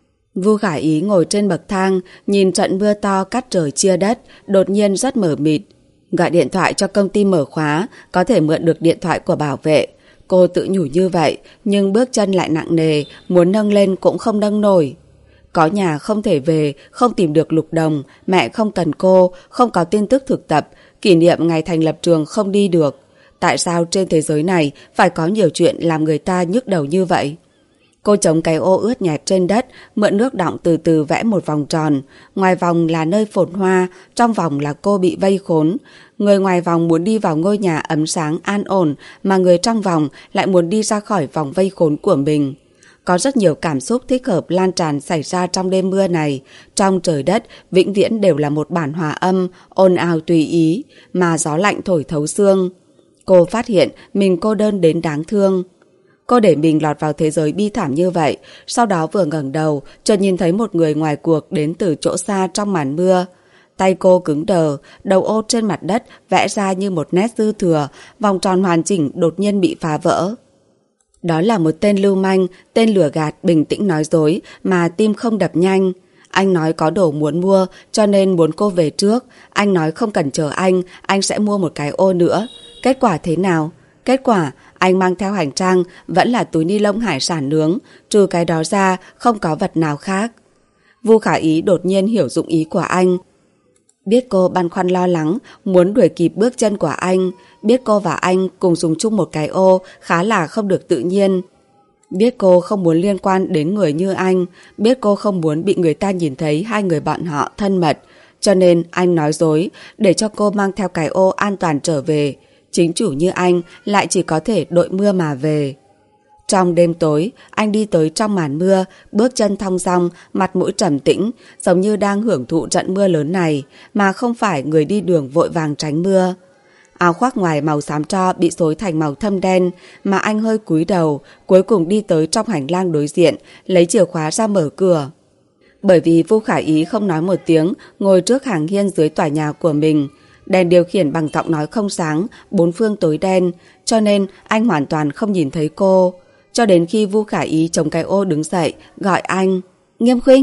Vu Khả Ý ngồi trên bậc thang, nhìn trận mưa to cắt trời chia đất, đột nhiên rất mờ mịt. Gọi điện thoại cho công ty mở khóa, có thể mượn được điện thoại của bảo vệ. Cô tự nhủ như vậy, nhưng bước chân lại nặng nề, muốn nâng lên cũng không nâng nổi. Có nhà không thể về, không tìm được Lục Đồng, mẹ không cần cô, không có tin tức thực tập, kỷ niệm ngày thành lập trường không đi được. Tại sao trên thế giới này phải có nhiều chuyện làm người ta nhức đầu như vậy? Cô chống cái ô ướt nhẹp trên đất, mượn nước đọng từ từ vẽ một vòng tròn. Ngoài vòng là nơi phồn hoa, trong vòng là cô bị vây khốn. Người ngoài vòng muốn đi vào ngôi nhà ấm sáng an ổn, mà người trong vòng lại muốn đi ra khỏi vòng vây khốn của mình. Có rất nhiều cảm xúc thích hợp lan tràn xảy ra trong đêm mưa này. Trong trời đất, vĩnh viễn đều là một bản hòa âm, ồn ào tùy ý, mà gió lạnh thổi thấu xương. Cô phát hiện mình cô đơn đến đáng thương. Cô để mình lọt vào thế giới bi thảm như vậy, sau đó vừa ngẩng đầu, chợt nhìn thấy một người ngoài cuộc đến từ chỗ xa trong màn mưa. Tay cô cứng đờ, đầu ô trên mặt đất vẽ ra như một nét dư thừa, vòng tròn hoàn chỉnh đột nhiên bị phá vỡ. Đó là một tên lưu manh, tên lừa gạt bình tĩnh nói dối mà tim không đập nhanh. Anh nói có đồ muốn mua cho nên muốn cô về trước. Anh nói không cần chờ anh, anh sẽ mua một cái ô nữa. Kết quả thế nào? Kết quả anh mang theo hành trang vẫn là túi ni lông hải sản nướng, trừ cái đó ra không có vật nào khác. Vu Khả Ý đột nhiên hiểu dụng ý của anh. Biết cô băn khoăn lo lắng, muốn đuổi kịp bước chân của anh. Biết cô và anh cùng dùng chung một cái ô khá là không được tự nhiên. Biết cô không muốn liên quan đến người như anh. Biết cô không muốn bị người ta nhìn thấy hai người bọn họ thân mật. Cho nên anh nói dối để cho cô mang theo cái ô an toàn trở về. Chính chủ như anh lại chỉ có thể đội mưa mà về. Trong đêm tối, anh đi tới trong màn mưa, bước chân thong dong, mặt mũi trầm tĩnh, giống như đang hưởng thụ trận mưa lớn này, mà không phải người đi đường vội vàng tránh mưa. Áo khoác ngoài màu xám tro bị xối thành màu thâm đen, mà anh hơi cúi đầu, cuối cùng đi tới trong hành lang đối diện, lấy chìa khóa ra mở cửa. Bởi vì Vu Khả Ý không nói một tiếng, ngồi trước hàng hiên dưới tòa nhà của mình. Đèn điều khiển bằng giọng nói không sáng, bốn phương tối đen, cho nên anh hoàn toàn không nhìn thấy cô. Cho đến khi Vu Khả Ý chống cái ô đứng dậy, gọi anh, Nghiêm Khuynh.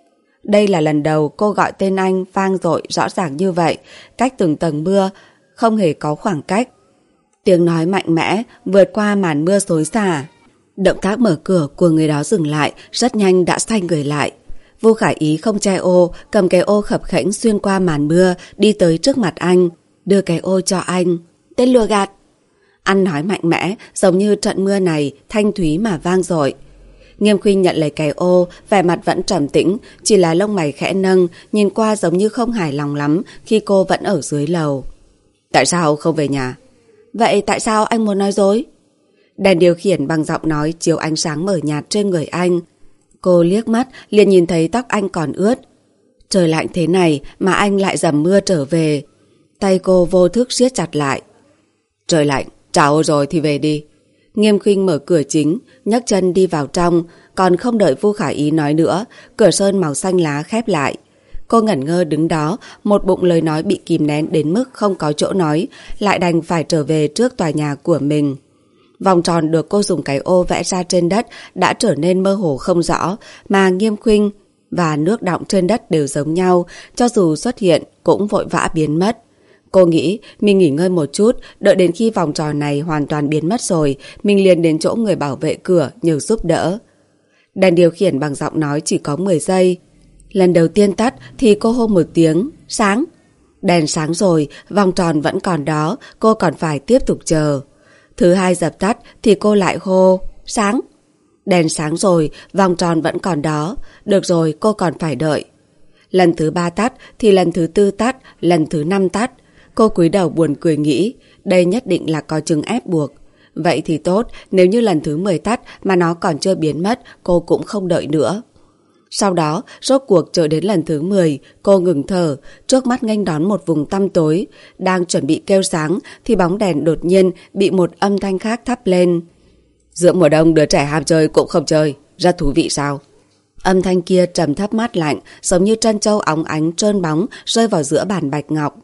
Đây là lần đầu cô gọi tên anh vang dội rõ ràng như vậy, cách từng tầng mưa, không hề có khoảng cách. Tiếng nói mạnh mẽ, vượt qua màn mưa xối xả. Động tác mở cửa của người đó dừng lại, rất nhanh đã xoay người lại. Vu Khả Ý không che ô, cầm cái ô khập khẽnh xuyên qua màn mưa, đi tới trước mặt anh, đưa cái ô cho anh. Tên lừa gạt. Anh nói mạnh mẽ, giống như trận mưa này, thanh thúy mà vang dội. Nghiêm Khuynh nhận lấy cái ô, vẻ mặt vẫn trầm tĩnh, chỉ là lông mày khẽ nâng, nhìn qua giống như không hài lòng lắm khi cô vẫn ở dưới lầu. Tại sao không về nhà? Vậy tại sao anh muốn nói dối? Đèn điều khiển bằng giọng nói chiếu ánh sáng mờ nhạt trên người anh. Cô liếc mắt, liền nhìn thấy tóc anh còn ướt. Trời lạnh thế này mà anh lại dầm mưa trở về. Tay cô vô thức siết chặt lại. Trời lạnh, trả ô rồi thì về đi. Nghiêm Khuynh mở cửa chính, nhấc chân đi vào trong, còn không đợi Vu Khả Ý nói nữa, cửa sơn màu xanh lá khép lại. Cô ngẩn ngơ đứng đó, một bụng lời nói bị kìm nén đến mức không có chỗ nói, lại đành phải trở về trước tòa nhà của mình. Vòng tròn được cô dùng cái ô vẽ ra trên đất đã trở nên mơ hồ không rõ, mà Nghiêm Khuynh và nước đọng trên đất đều giống nhau, cho dù xuất hiện cũng vội vã biến mất. Cô nghĩ mình nghỉ ngơi một chút, đợi đến khi vòng tròn này hoàn toàn biến mất rồi, mình liền đến chỗ người bảo vệ cửa nhờ giúp đỡ. Đèn điều khiển bằng giọng nói chỉ có mười giây. Lần đầu tiên tắt thì cô hô một tiếng, sáng. Đèn sáng rồi, vòng tròn vẫn còn đó, cô còn phải tiếp tục chờ. Thứ hai dập tắt thì cô lại hô, sáng. Đèn sáng rồi, vòng tròn vẫn còn đó, được rồi cô còn phải đợi. Lần thứ ba tắt thì lần thứ tư tắt, lần thứ năm tắt. Cô cúi đầu buồn cười nghĩ, đây nhất định là có chừng ép buộc. Vậy thì tốt, nếu như lần thứ mười tắt mà nó còn chưa biến mất, cô cũng không đợi nữa. Sau đó, rốt cuộc chờ đến lần thứ mười, cô ngừng thở, trước mắt nghênh đón một vùng tăm tối. Đang chuẩn bị kêu sáng thì bóng đèn đột nhiên bị một âm thanh khác thắp lên. Giữa mùa đông đứa trẻ ham chơi cũng không chơi, rất thú vị sao? Âm thanh kia trầm thấp mát lạnh, giống như trân châu óng ánh trơn bóng rơi vào giữa bàn bạch ngọc.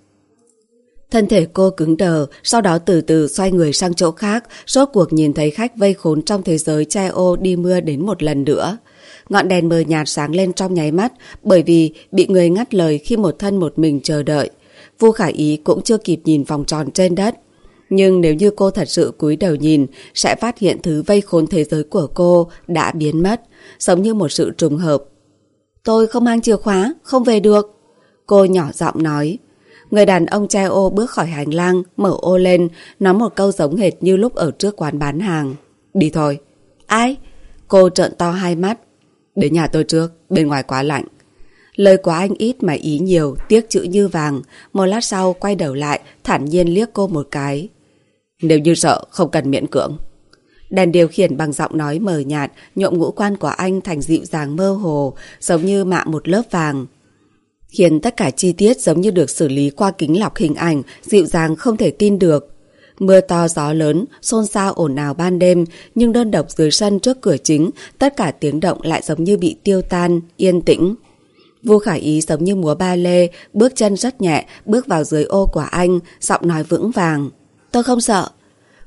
Thân thể cô cứng đờ, sau đó từ từ xoay người sang chỗ khác, rốt cuộc nhìn thấy khách vây khốn trong thế giới che ô đi mưa đến một lần nữa. Ngọn đèn mờ nhạt sáng lên trong nháy mắt, bởi vì bị người ngắt lời khi một thân một mình chờ đợi. Vu Khả Ý cũng chưa kịp nhìn vòng tròn trên đất. Nhưng nếu như cô thật sự cúi đầu nhìn, sẽ phát hiện thứ vây khốn thế giới của cô đã biến mất, giống như một sự trùng hợp. Tôi không mang chìa khóa, không về được. Cô nhỏ giọng nói. Người đàn ông che ô bước khỏi hành lang, mở ô lên, nói một câu giống hệt như lúc ở trước quán bán hàng. Đi thôi. Ai? Cô trợn to hai mắt. Đến nhà tôi trước, bên ngoài quá lạnh. Lời của anh ít mà ý nhiều, tiếc chữ như vàng. Một lát sau quay đầu lại, thản nhiên liếc cô một cái. Nếu như sợ, không cần miễn cưỡng. Đèn điều khiển bằng giọng nói mờ nhạt, nhuộm ngũ quan của anh thành dịu dàng mơ hồ, giống như mạ một lớp vàng, khiến tất cả chi tiết giống như được xử lý qua kính lọc hình ảnh, dịu dàng không thể tin được. Mưa to gió lớn, xôn xao ồn ào ban đêm, nhưng đơn độc dưới sân trước cửa chính, tất cả tiếng động lại giống như bị tiêu tan, yên tĩnh. Vu Khả Ý giống như múa ba lê, bước chân rất nhẹ, bước vào dưới ô của anh, giọng nói vững vàng. Tôi không sợ.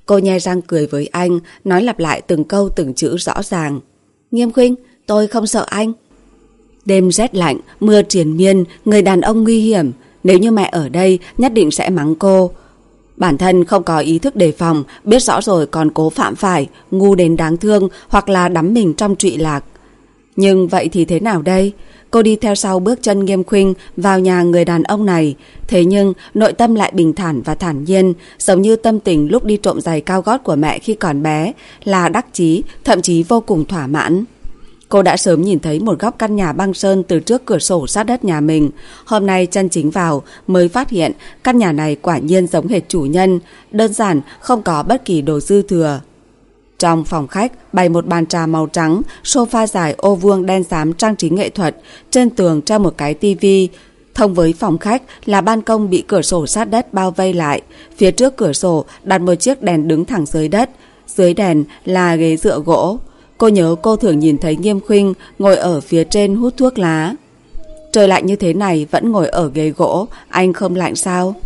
Cô nhe răng cười với anh, nói lặp lại từng câu từng chữ rõ ràng. Nghiêm Khuynh, tôi không sợ anh. Đêm rét lạnh, mưa triền miên, người đàn ông nguy hiểm. Nếu như mẹ ở đây, nhất định sẽ mắng cô. Bản thân không có ý thức đề phòng, biết rõ rồi còn cố phạm phải, ngu đến đáng thương, hoặc là đắm mình trong trụy lạc. Nhưng vậy thì thế nào đây? Cô đi theo sau bước chân Nghiêm Khuynh vào nhà người đàn ông này. Thế nhưng nội tâm lại bình thản và thản nhiên, giống như tâm tình lúc đi trộm giày cao gót của mẹ khi còn bé, là đắc chí, thậm chí vô cùng thỏa mãn. Cô đã sớm nhìn thấy một góc căn nhà băng sơn từ trước cửa sổ sát đất nhà mình. Hôm nay chân chính vào mới phát hiện căn nhà này quả nhiên giống hệt chủ nhân, đơn giản không có bất kỳ đồ dư thừa. Trong phòng khách bày một bàn trà màu trắng, sofa dài ô vuông đen xám trang trí nghệ thuật, trên tường treo một cái tivi. Thông với phòng khách là ban công bị cửa sổ sát đất bao vây lại. Phía trước cửa sổ đặt một chiếc đèn đứng thẳng dưới đất, dưới đèn là ghế dựa gỗ. Cô nhớ cô thường nhìn thấy Nghiêm Khuynh ngồi ở phía trên hút thuốc lá. Trời lạnh như thế này vẫn ngồi ở ghế gỗ, anh không lạnh sao?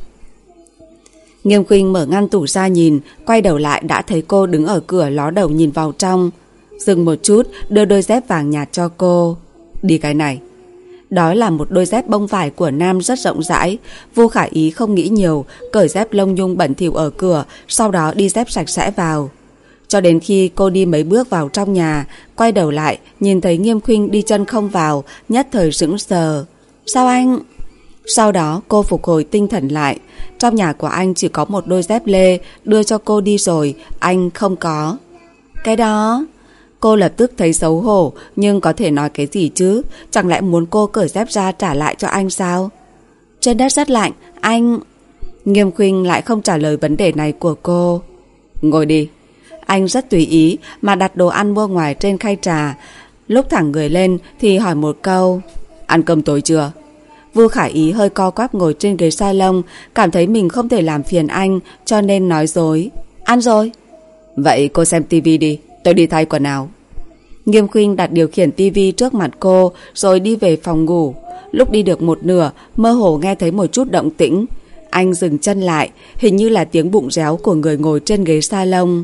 Nghiêm Khuynh mở ngăn tủ ra nhìn, quay đầu lại đã thấy cô đứng ở cửa ló đầu nhìn vào trong. Dừng một chút, đưa đôi dép vàng nhạt cho cô. Đi cái này. Đó là một đôi dép bông vải của nam rất rộng rãi. Vu Khả Ý không nghĩ nhiều, cởi dép lông nhung bẩn thỉu ở cửa, sau đó đi dép sạch sẽ vào. Cho đến khi cô đi mấy bước vào trong nhà, quay đầu lại, nhìn thấy Nghiêm Khuynh đi chân không vào, nhất thời sững sờ. Sao anh? Sau đó cô phục hồi tinh thần lại. Trong nhà của anh chỉ có một đôi dép lê, đưa cho cô đi rồi, anh không có. Cái đó... Cô lập tức thấy xấu hổ, nhưng có thể nói cái gì chứ? Chẳng lẽ muốn cô cởi dép ra trả lại cho anh sao? Trên đất rất lạnh, anh... Nghiêm Khuynh lại không trả lời vấn đề này của cô. Ngồi đi. Anh rất tùy ý mà đặt đồ ăn mua ngoài trên khay trà. Lúc thẳng người lên thì hỏi một câu. Ăn cơm tối chưa? Vu Khả Ý hơi co quắp ngồi trên ghế salon, cảm thấy mình không thể làm phiền anh, cho nên nói dối. Ăn rồi. Vậy cô xem tivi đi, tôi đi thay quần áo. Nghiêm Khuynh đặt điều khiển tivi trước mặt cô, rồi đi về phòng ngủ. Lúc đi được một nửa, mơ hồ nghe thấy một chút động tĩnh. Anh dừng chân lại, hình như là tiếng bụng réo của người ngồi trên ghế salon.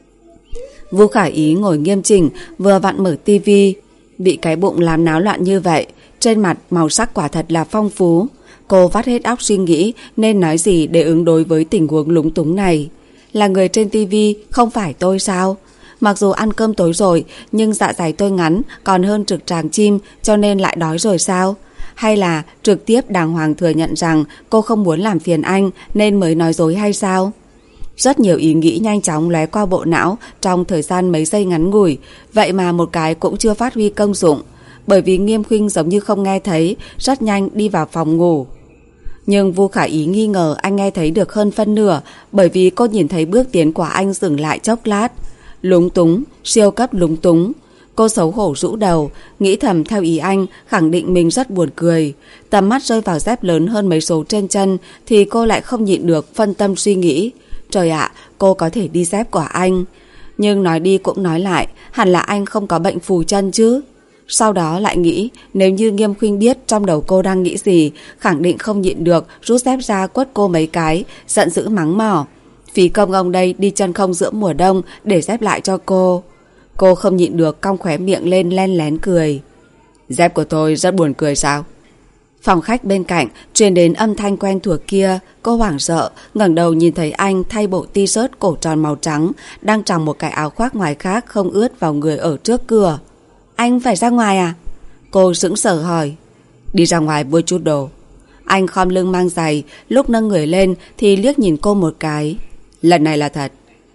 Vu Khả Ý ngồi nghiêm chỉnh, vừa vặn mở tivi. Bị cái bụng làm náo loạn như vậy, trên mặt màu sắc quả thật là phong phú. Cô vắt hết óc suy nghĩ nên nói gì để ứng đối với tình huống lúng túng này. Là người trên tivi, không phải tôi sao? Mặc dù ăn cơm tối rồi, nhưng dạ dày tôi ngắn, còn hơn trực tràng chim, cho nên lại đói rồi sao? Hay là trực tiếp đàng hoàng thừa nhận rằng cô không muốn làm phiền anh nên mới nói dối hay sao? Rất nhiều ý nghĩ nhanh chóng lóe qua bộ não trong thời gian mấy giây ngắn ngủi, vậy mà một cái cũng chưa phát huy công dụng. Bởi vì Nghiêm Khuynh giống như không nghe thấy, rất nhanh đi vào phòng ngủ. Nhưng Vu Khả Ý nghi ngờ anh nghe thấy được hơn phân nửa, bởi vì cô nhìn thấy bước tiến của anh dừng lại chốc lát. Lúng túng, siêu cấp lúng túng. Cô xấu hổ rũ đầu, nghĩ thầm theo ý anh, khẳng định mình rất buồn cười. Tầm mắt rơi vào dép lớn hơn mấy số trên chân thì cô lại không nhịn được phân tâm suy nghĩ. Trời ạ, cô có thể đi dép của anh. Nhưng nói đi cũng nói lại, hẳn là anh không có bệnh phù chân chứ. Sau đó lại nghĩ, nếu như Nghiêm Khuynh biết trong đầu cô đang nghĩ gì, khẳng định không nhịn được rút dép ra quất cô mấy cái, giận dữ mắng mỏ. Phí công ông đây đi chân không giữa mùa đông để dép lại cho cô. Cô không nhịn được cong khóe miệng lên len lén cười. Dép của tôi rất buồn cười sao? Phòng khách bên cạnh truyền đến âm thanh quen thuộc kia. Cô hoảng sợ ngẩng đầu nhìn thấy anh thay bộ t-shirt cổ tròn màu trắng, đang tròng một cái áo khoác ngoài khác không ướt vào người ở trước cửa. Anh phải ra ngoài à? Cô sững sờ hỏi. Đi ra ngoài mua chút đồ. Anh khom lưng mang giày, lúc nâng người lên thì liếc nhìn cô một cái. Lần này là thật.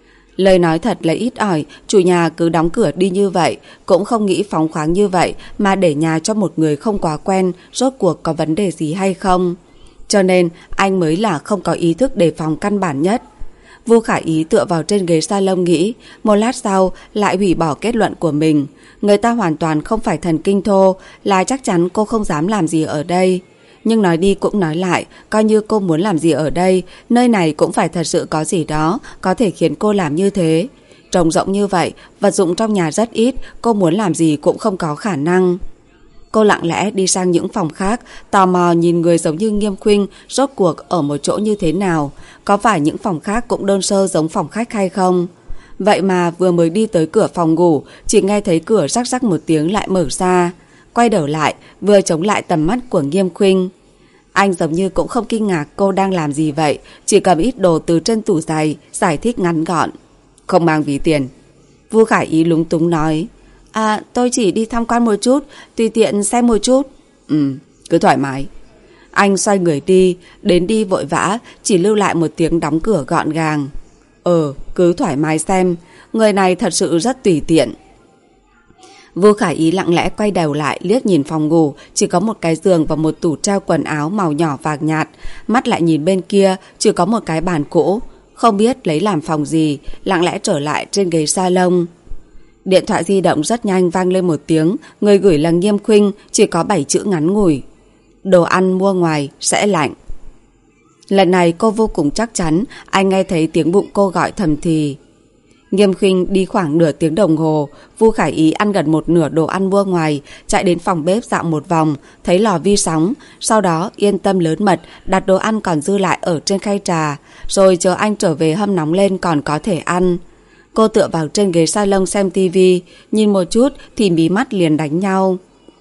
Lời nói thật là ít ỏi, chủ nhà cứ đóng cửa đi như vậy, cũng không nghĩ phóng khoáng như vậy mà để nhà cho một người không quá quen, rốt cuộc có vấn đề gì hay không. Cho nên anh mới là không có ý thức đề phòng căn bản nhất. Vu Khả Ý tựa vào trên ghế salon nghĩ, một lát sau lại hủy bỏ kết luận của mình. Người ta hoàn toàn không phải thần kinh thô, là chắc chắn cô không dám làm gì ở đây. Nhưng nói đi cũng nói lại, coi như cô muốn làm gì ở đây, nơi này cũng phải thật sự có gì đó có thể khiến cô làm như thế. Trống rỗng như vậy, vật dụng trong nhà rất ít, cô muốn làm gì cũng không có khả năng. Cô lặng lẽ đi sang những phòng khác, tò mò nhìn người giống như Nghiêm Khuynh rốt cuộc ở một chỗ như thế nào. Có phải những phòng khác cũng đơn sơ giống phòng khách hay không? Vậy mà vừa mới đi tới cửa phòng ngủ, chỉ nghe thấy cửa rắc rắc một tiếng lại mở ra. Quay đầu lại, vừa chống lại tầm mắt của Nghiêm Khuynh. Anh giống như cũng không kinh ngạc cô đang làm gì vậy, chỉ cầm ít đồ từ trên tủ giày, giải thích ngắn gọn. Không mang ví tiền. Vu Khải Ý lúng túng nói. À, tôi chỉ đi tham quan một chút, tùy tiện xem một chút. Ừ, cứ thoải mái. Anh xoay người đi, đến đi vội vã, chỉ lưu lại một tiếng đóng cửa gọn gàng. Ờ, cứ thoải mái xem, người này thật sự rất tùy tiện. Vu Khải Ý lặng lẽ quay đầu lại liếc nhìn phòng ngủ, chỉ có một cái giường và một tủ treo quần áo màu nhỏ vàng nhạt. Mắt lại nhìn bên kia, chỉ có một cái bàn cũ, không biết lấy làm phòng gì, lặng lẽ trở lại trên ghế salon. Điện thoại di động rất nhanh vang lên một tiếng, người gửi là Nghiêm Khuynh, chỉ có bảy chữ ngắn ngủi. Đồ ăn mua ngoài sẽ lạnh. Lần này cô vô cùng chắc chắn, anh nghe thấy tiếng bụng cô gọi thầm thì. Nghiêm Khuynh đi khoảng nửa tiếng đồng hồ, Vu Khải Ý ăn gần một nửa đồ ăn mua ngoài, chạy đến phòng bếp dạo một vòng, thấy lò vi sóng, sau đó yên tâm lớn mật đặt đồ ăn còn dư lại ở trên khay trà, rồi chờ anh trở về hâm nóng lên còn có thể ăn. Cô tựa vào trên ghế salon xem tivi, nhìn một chút thì mí mắt liền đánh nhau.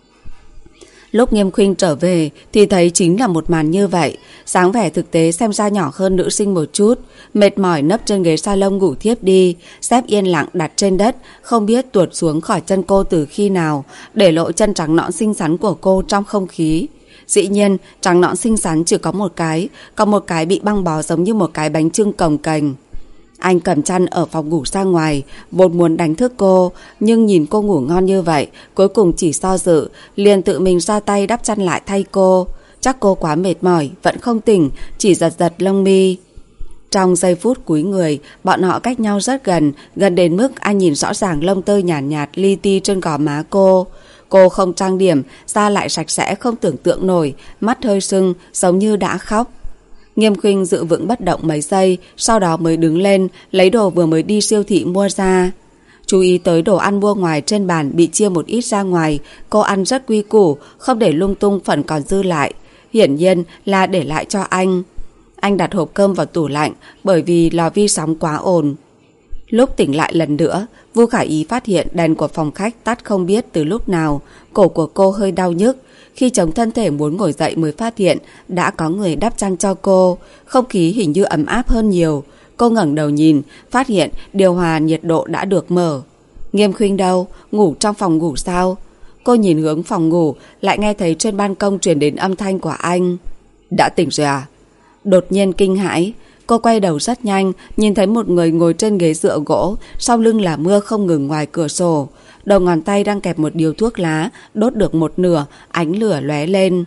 Lúc Nghiêm Khuynh trở về thì thấy chính là một màn như vậy, dáng vẻ thực tế xem ra nhỏ hơn nữ sinh một chút, mệt mỏi nấp trên ghế salon ngủ thiếp đi, dép yên lặng đặt trên đất, không biết tuột xuống khỏi chân cô từ khi nào, để lộ chân trắng nõn xinh xắn của cô trong không khí. Dĩ nhiên, trắng nõn xinh xắn chỉ có một cái, còn một cái bị băng bó giống như một cái bánh chưng cồng kềnh. Anh cầm chăn ở phòng ngủ ra ngoài, vốn muốn đánh thức cô, nhưng nhìn cô ngủ ngon như vậy, cuối cùng chỉ do dự, liền tự mình ra tay đắp chăn lại thay cô. Chắc cô quá mệt mỏi, vẫn không tỉnh, chỉ giật giật lông mi. Trong giây phút cúi người, bọn họ cách nhau rất gần, gần đến mức anh nhìn rõ ràng lông tơ nhàn nhạt, nhạt li ti trên gò má cô. Cô không trang điểm, da lại sạch sẽ không tưởng tượng nổi, mắt hơi sưng, giống như đã khóc. Nghiêm Khuynh giữ vững bất động mấy giây, sau đó mới đứng lên, lấy đồ vừa mới đi siêu thị mua ra. Chú ý tới đồ ăn mua ngoài trên bàn bị chia một ít ra ngoài, cô ăn rất quy củ, không để lung tung phần còn dư lại. Hiển nhiên là để lại cho anh. Anh đặt hộp cơm vào tủ lạnh, bởi vì lò vi sóng quá ồn. Lúc tỉnh lại lần nữa, Vu Khải Ý phát hiện đèn của phòng khách tắt không biết từ lúc nào, cổ của cô hơi đau nhức. Khi chống thân thể muốn ngồi dậy mới phát hiện đã có người đắp chăn cho cô, không khí hình như ấm áp hơn nhiều. Cô ngẩng đầu nhìn, phát hiện điều hòa nhiệt độ đã được mở. Nghiêm Khuynh đâu? Ngủ trong phòng ngủ sao? Cô nhìn hướng phòng ngủ, lại nghe thấy trên ban công truyền đến âm thanh của anh. Đã tỉnh rồi à? Đột nhiên kinh hãi, cô quay đầu rất nhanh, nhìn thấy một người ngồi trên ghế dựa gỗ, sau lưng là mưa không ngừng ngoài cửa sổ. Đầu ngón tay đang kẹp một điếu thuốc lá, đốt được một nửa, ánh lửa lóe lên.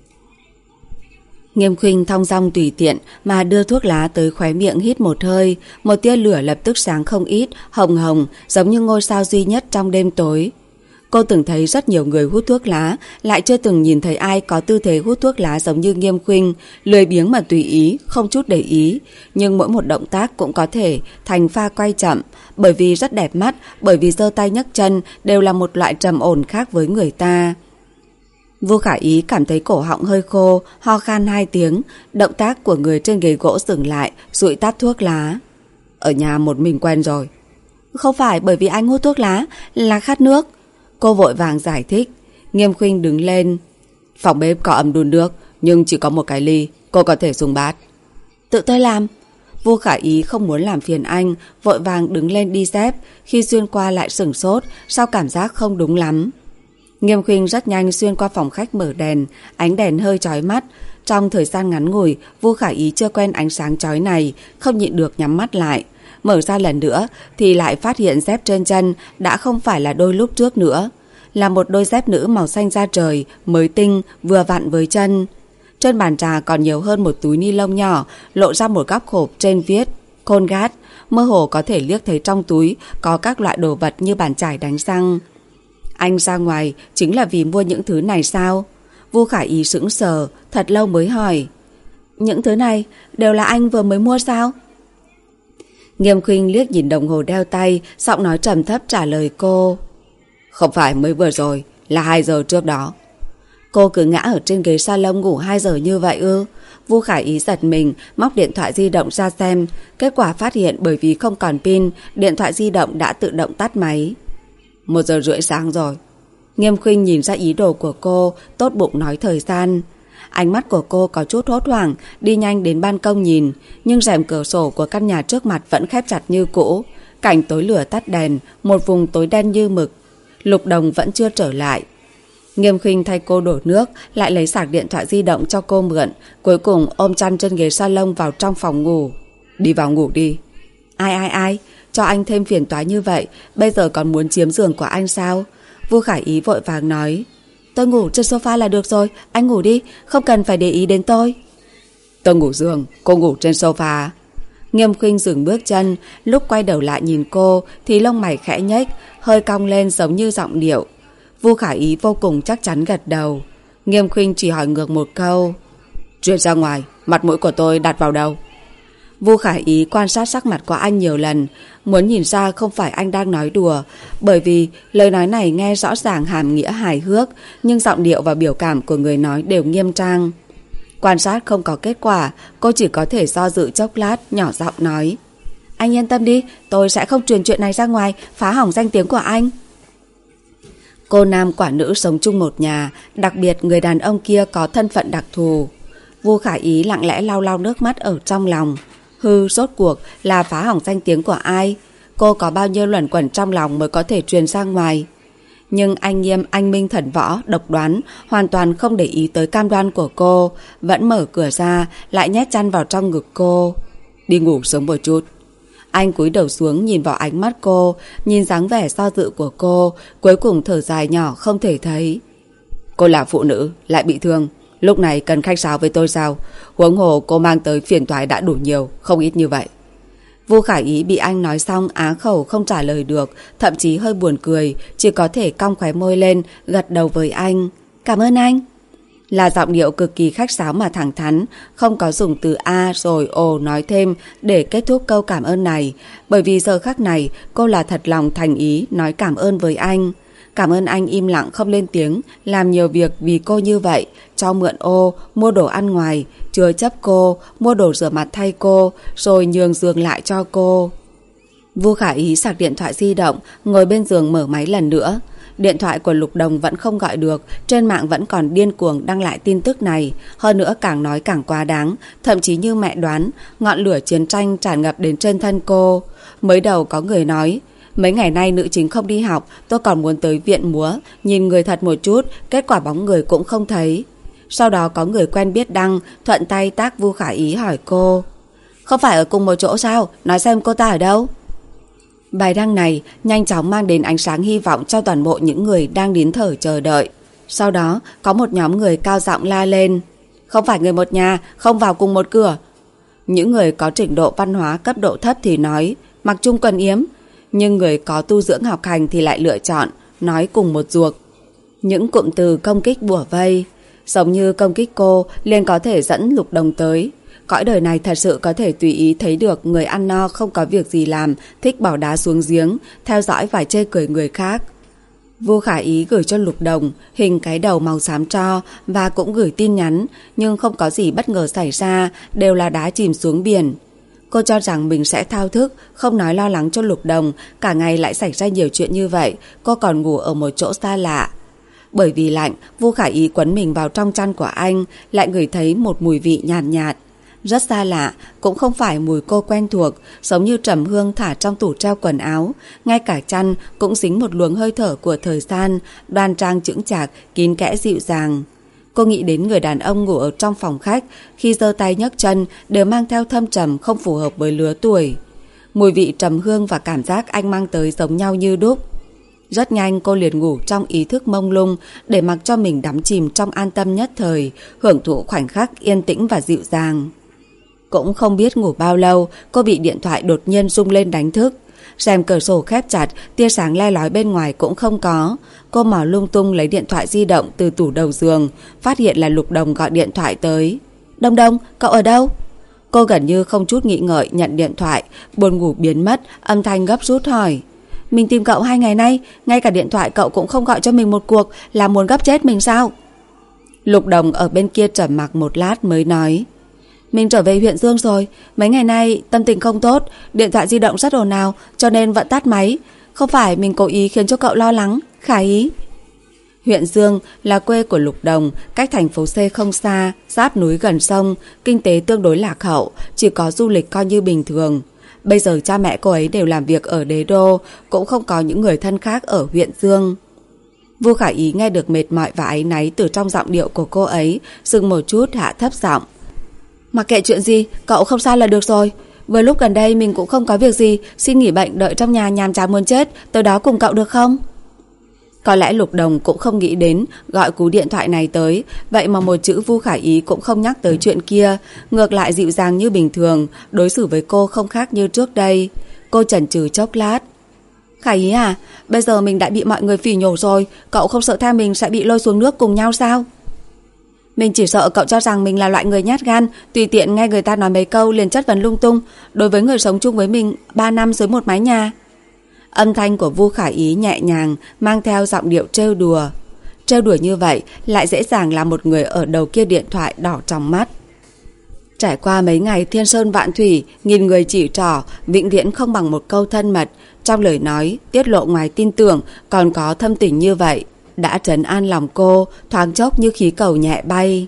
Nghiêm Khuynh thong dong tùy tiện mà đưa thuốc lá tới khóe miệng hít một hơi, một tia lửa lập tức sáng không ít, hồng hồng, giống như ngôi sao duy nhất trong đêm tối. Cô từng thấy rất nhiều người hút thuốc lá, lại chưa từng nhìn thấy ai có tư thế hút thuốc lá giống như Nghiêm Khuynh, lười biếng mà tùy ý, không chút để ý, nhưng mỗi một động tác cũng có thể thành pha quay chậm, bởi vì rất đẹp mắt, bởi vì giơ tay nhấc chân đều là một loại trầm ổn khác với người ta. Vu Khải Ý cảm thấy cổ họng hơi khô, ho khan hai tiếng, động tác của người trên ghế gỗ dừng lại, dụi tắt thuốc lá. Ở nhà một mình quen rồi. Không phải bởi vì anh hút thuốc lá, là khát nước. Cô vội vàng giải thích. Nghiêm Khuynh đứng lên. Phòng bếp có ấm đun nước, nhưng chỉ có một cái ly, cô có thể dùng bát. Tự tôi làm. Vu Khải Ý không muốn làm phiền anh, vội vàng đứng lên đi dép. Khi xuyên qua lại sửng sốt, sao cảm giác không đúng lắm. Nghiêm Khuynh rất nhanh xuyên qua phòng khách mở đèn, ánh đèn hơi chói mắt. Trong thời gian ngắn ngủi, Vu Khải Ý chưa quen ánh sáng chói này, không nhịn được nhắm mắt lại. Mở ra lần nữa thì lại phát hiện dép trên chân đã không phải là đôi lúc trước nữa, là một đôi dép nữ màu xanh da trời, mới tinh, vừa vặn với chân. Trên bàn trà còn nhiều hơn một túi ni lông nhỏ, lộ ra một góc hộp trên viết Colgate, mơ hồ có thể liếc thấy trong túi có các loại đồ vật như bàn chải đánh răng. Anh ra ngoài chính là vì mua những thứ này sao? Vu Khải Ý sững sờ, thật lâu mới hỏi. Những thứ này đều là anh vừa mới mua sao? Nghiêm Khuynh liếc nhìn đồng hồ đeo tay, giọng nói trầm thấp trả lời cô. Không phải mới vừa rồi, là hai giờ trước đó. Cô cứ ngã ở trên ghế salon ngủ hai giờ như vậy ư? Vu Khải Ý giật mình, móc điện thoại di động ra xem. Kết quả phát hiện bởi vì không còn pin, điện thoại di động đã tự động tắt máy. Một giờ rưỡi sáng rồi. Nghiêm Khuynh nhìn ra ý đồ của cô, tốt bụng nói thời gian. Ánh mắt của cô có chút hốt hoảng, đi nhanh đến ban công nhìn, nhưng rèm cửa sổ của căn nhà trước mặt vẫn khép chặt như cũ. Cảnh tối lửa tắt đèn, một vùng tối đen như mực. Lục Đồng vẫn chưa trở lại. Nghiêm Khuynh thay cô đổ nước, lại lấy sạc điện thoại di động cho cô mượn, cuối cùng ôm chăn trên ghế salon vào trong phòng ngủ. Đi vào ngủ đi. Ai ai ai, cho anh thêm phiền toái như vậy, bây giờ còn muốn chiếm giường của anh sao? Vu Khải Ý vội vàng nói. Tôi ngủ trên sofa là được rồi, anh ngủ đi, không cần phải để ý đến tôi. Tôi ngủ giường, cô ngủ trên sofa. Nghiêm Khuynh dừng bước chân, lúc quay đầu lại nhìn cô thì lông mày khẽ nhếch, hơi cong lên giống như giọng điệu. Vu Khải Ý vô cùng chắc chắn gật đầu. Nghiêm Khuynh chỉ hỏi ngược một câu. Chuyện ra ngoài, mặt mũi của tôi đặt vào đâu? Vu Khải Ý quan sát sắc mặt của anh nhiều lần, muốn nhìn ra không phải anh đang nói đùa, bởi vì lời nói này nghe rõ ràng hàm nghĩa hài hước, nhưng giọng điệu và biểu cảm của người nói đều nghiêm trang. Quan sát không có kết quả, cô chỉ có thể do dự chốc lát, nhỏ giọng nói. Anh yên tâm đi, tôi sẽ không truyền chuyện này ra ngoài, phá hỏng danh tiếng của anh. Cô nam quả nữ sống chung một nhà, đặc biệt người đàn ông kia có thân phận đặc thù. Vu Khải Ý lặng lẽ lau lau nước mắt ở trong lòng. Hư, rốt cuộc là phá hỏng danh tiếng của ai? Cô có bao nhiêu luẩn quẩn trong lòng mới có thể truyền ra ngoài? Nhưng anh Nghiêm anh minh thần võ, độc đoán, hoàn toàn không để ý tới cam đoan của cô, vẫn mở cửa ra, lại nhét chăn vào trong ngực cô. Đi ngủ sớm một chút. Anh cúi đầu xuống nhìn vào ánh mắt cô, nhìn dáng vẻ do dự của cô, cuối cùng thở dài nhỏ không thể thấy. Cô là phụ nữ, lại bị thương, lúc này cần khách sáo với tôi sao? Huống hồ cô mang tới phiền toái đã đủ nhiều, không ít như vậy. Vu Khải Ý bị anh nói xong á khẩu không trả lời được, thậm chí hơi buồn cười, chỉ có thể cong khóe môi lên, gật đầu với anh. Cảm ơn anh. Là giọng điệu cực kỳ khách sáo mà thẳng thắn, không có dùng từ a rồi ồ nói thêm để kết thúc câu cảm ơn này, bởi vì giờ khắc này cô là thật lòng thành ý nói cảm ơn với anh. Cảm ơn anh im lặng không lên tiếng, làm nhiều việc vì cô như vậy, cho mượn ô, mua đồ ăn ngoài, chứa chấp cô, mua đồ rửa mặt thay cô, rồi nhường giường lại cho cô. Vu Khả Ý sạc điện thoại di động, ngồi bên giường mở máy lần nữa. Điện thoại của Lục Đồng vẫn không gọi được, trên mạng vẫn còn điên cuồng đăng lại tin tức này, hơn nữa càng nói càng quá đáng, thậm chí như mẹ đoán, ngọn lửa chiến tranh tràn ngập đến trên thân cô. Mới đầu có người nói, mấy ngày nay nữ chính không đi học, tôi còn muốn tới viện múa, nhìn người thật một chút, kết quả bóng người cũng không thấy. Sau đó có người quen biết đăng, thuận tay tag Vu Khả Ý hỏi cô, không phải ở cùng một chỗ sao, nói xem cô ta ở đâu. Bài đăng này nhanh chóng mang đến ánh sáng hy vọng cho toàn bộ những người đang nín thở chờ đợi. Sau đó có một nhóm người cao giọng la lên, không phải người một nhà, không vào cùng một cửa. Những người có trình độ văn hóa cấp độ thấp thì nói mặc chung quần yếm, nhưng người có tu dưỡng học hành thì lại lựa chọn nói cùng một ruột. Những cụm từ công kích bủa vây, giống như công kích cô liền có thể dẫn Lục Đồng tới. Cõi đời này thật sự có thể tùy ý thấy được người ăn no không có việc gì làm, thích bỏ đá xuống giếng, theo dõi và chê cười người khác. Vu Khả Ý gửi cho Lục Đồng hình cái đầu màu xám tro và cũng gửi tin nhắn, nhưng không có gì bất ngờ xảy ra, đều là đá chìm xuống biển. Cô cho rằng mình sẽ thao thức, không nói lo lắng cho Lục Đồng, cả ngày lại xảy ra nhiều chuyện như vậy, cô còn ngủ ở một chỗ xa lạ. Bởi vì lạnh, Vu Khả Ý quấn mình vào trong chăn của anh, lại ngửi thấy một mùi vị nhàn nhạt, nhạt. Rất xa lạ, cũng không phải mùi cô quen thuộc, giống như trầm hương thả trong tủ treo quần áo. Ngay cả chăn cũng dính một luồng hơi thở của thời gian, đoan trang chững chạc, kín kẽ dịu dàng. Cô nghĩ đến người đàn ông ngủ ở trong phòng khách, khi giơ tay nhấc chân đều mang theo thâm trầm không phù hợp với lứa tuổi. Mùi vị trầm hương và cảm giác anh mang tới giống nhau như đúc. Rất nhanh cô liền ngủ trong ý thức mông lung, để mặc cho mình đắm chìm trong an tâm nhất thời, hưởng thụ khoảnh khắc yên tĩnh và dịu dàng. Cũng không biết ngủ bao lâu, cô bị điện thoại đột nhiên rung lên đánh thức. Rèm cửa sổ khép chặt, tia sáng le lói bên ngoài cũng không có. Cô mò lung tung lấy điện thoại di động từ tủ đầu giường, phát hiện là Lục Đồng gọi điện thoại tới. Đồng Đồng, cậu ở đâu? Cô gần như không chút nghĩ ngợi nhận điện thoại, buồn ngủ biến mất, âm thanh gấp rút hỏi. Mình tìm cậu hai ngày nay, ngay cả điện thoại cậu cũng không gọi cho mình một cuộc, là muốn gấp chết mình sao? Lục Đồng ở bên kia trầm mặc một lát mới nói: Mình trở về huyện Dương rồi. Mấy ngày nay tâm tình không tốt, điện thoại di động rất ồn ào cho nên vẫn tắt máy. Không phải mình cố ý khiến cho cậu lo lắng, Khả Ý. Huyện Dương là quê của Lục Đồng, cách thành phố C không xa, giáp núi gần sông, kinh tế tương đối lạc hậu, chỉ có du lịch coi như bình thường. Bây giờ cha mẹ cô ấy đều làm việc ở Đế Đô, cũng không có những người thân khác ở huyện Dương. Vu Khả Ý nghe được mệt mỏi và áy náy từ trong giọng điệu của cô ấy, dừng một chút hạ thấp giọng: Mặc kệ chuyện gì, cậu không sao là được rồi. Vừa lúc gần đây mình cũng không có việc gì, xin nghỉ bệnh đợi trong nhà nhàm chán muốn chết, tới đó cùng cậu được không? Có lẽ Lục Đồng cũng không nghĩ đến gọi cú điện thoại này tới, vậy mà một chữ Vu Khả Ý cũng không nhắc tới chuyện kia, ngược lại dịu dàng như bình thường, đối xử với cô không khác như trước đây. Cô chần chừ chốc lát: Khả Ý à, bây giờ mình đã bị mọi người phỉ nhổ rồi, cậu không sợ theo mình sẽ bị lôi xuống nước cùng nhau sao? Mình chỉ sợ cậu cho rằng mình là loại người nhát gan, tùy tiện nghe người ta nói mấy câu liền chất vấn lung tung, đối với người sống chung với mình ba năm dưới một mái nhà. Âm thanh của Vu Khả Ý nhẹ nhàng, mang theo giọng điệu trêu đùa. Trêu đùa như vậy lại dễ dàng làm một người ở đầu kia điện thoại đỏ trong mắt. Trải qua mấy ngày thiên sơn vạn thủy, nghìn người chỉ trỏ, vĩnh viễn không bằng một câu thân mật. Trong lời nói tiết lộ ngoài tin tưởng còn có thâm tình như vậy, đã trấn an lòng cô, thoáng chốc như khí cầu nhẹ bay.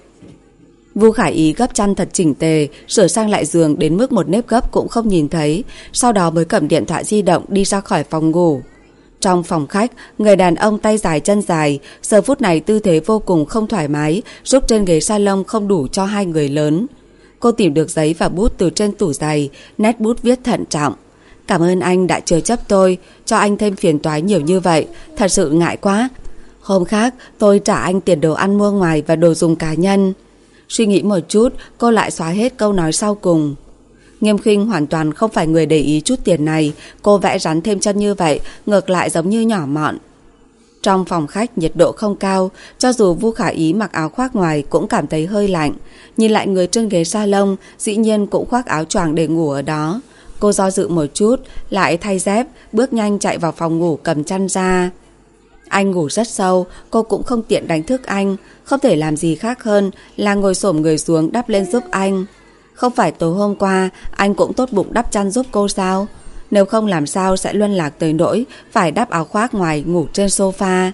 Vu Khả Ý gấp chăn thật chỉnh tề, sửa sang lại giường đến mức một nếp gấp cũng không nhìn thấy, sau đó mới cầm điện thoại di động đi ra khỏi phòng ngủ. Trong phòng khách, người đàn ông tay dài chân dài, giờ phút này tư thế vô cùng không thoải mái, giúp trên ghế salon không đủ cho hai người lớn. Cô tìm được giấy và bút từ trên tủ giày, nét bút viết thận trọng: Cảm ơn anh đã chứa chấp tôi, cho anh thêm phiền toái nhiều như vậy, thật sự ngại quá. Hôm khác tôi trả anh tiền đồ ăn mua ngoài và đồ dùng cá nhân. Suy nghĩ một chút, cô lại xóa hết câu nói sau cùng. Nghiêm Khinh hoàn toàn không phải người để ý chút tiền này, cô vẽ rắn thêm chân như vậy, ngược lại giống như nhỏ mọn. Trong phòng khách nhiệt độ không cao, cho dù Vu Khả Ý mặc áo khoác ngoài cũng cảm thấy hơi lạnh. Nhìn lại người trên ghế salon, dĩ nhiên cũng khoác áo choàng để ngủ ở đó. Cô do dự một chút, lại thay dép, bước nhanh chạy vào phòng ngủ cầm chăn ra. Anh ngủ rất sâu, cô cũng không tiện đánh thức anh, không thể làm gì khác hơn là ngồi xổm người xuống đắp lên giúp anh. Không phải tối hôm qua anh cũng tốt bụng đắp chăn giúp cô sao? Nếu không làm sao sẽ luân lạc tới nỗi phải đắp áo khoác ngoài ngủ trên sofa.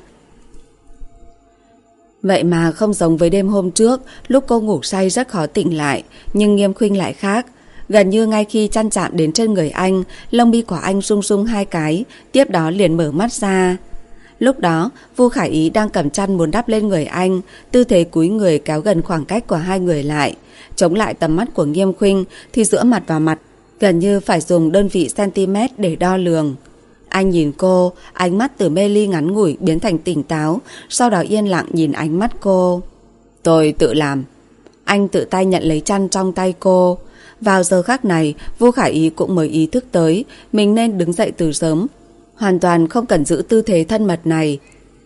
Vậy mà không giống với đêm hôm trước, lúc cô ngủ say rất khó tỉnh lại, nhưng Nghiêm Khinh lại khác. Gần như ngay khi chăn chạm đến trên người anh, lông mi của anh rung rung hai cái, tiếp đó liền mở mắt ra. Lúc đó, Vu Khả Ý đang cầm chăn muốn đắp lên người anh, tư thế cúi người kéo gần khoảng cách của hai người lại. Chống lại tầm mắt của Nghiêm Khinh thì giữa mặt và mặt, gần như phải dùng đơn vị cm để đo lường. Anh nhìn cô, ánh mắt từ mê ly ngắn ngủi biến thành tỉnh táo, sau đó yên lặng nhìn ánh mắt cô. Tôi tự làm. Anh tự tay nhận lấy chăn trong tay cô. Vào giờ khắc này, Vu Khả Ý cũng mới ý thức tới mình nên đứng dậy từ sớm, hoàn toàn không cần giữ tư thế thân mật này.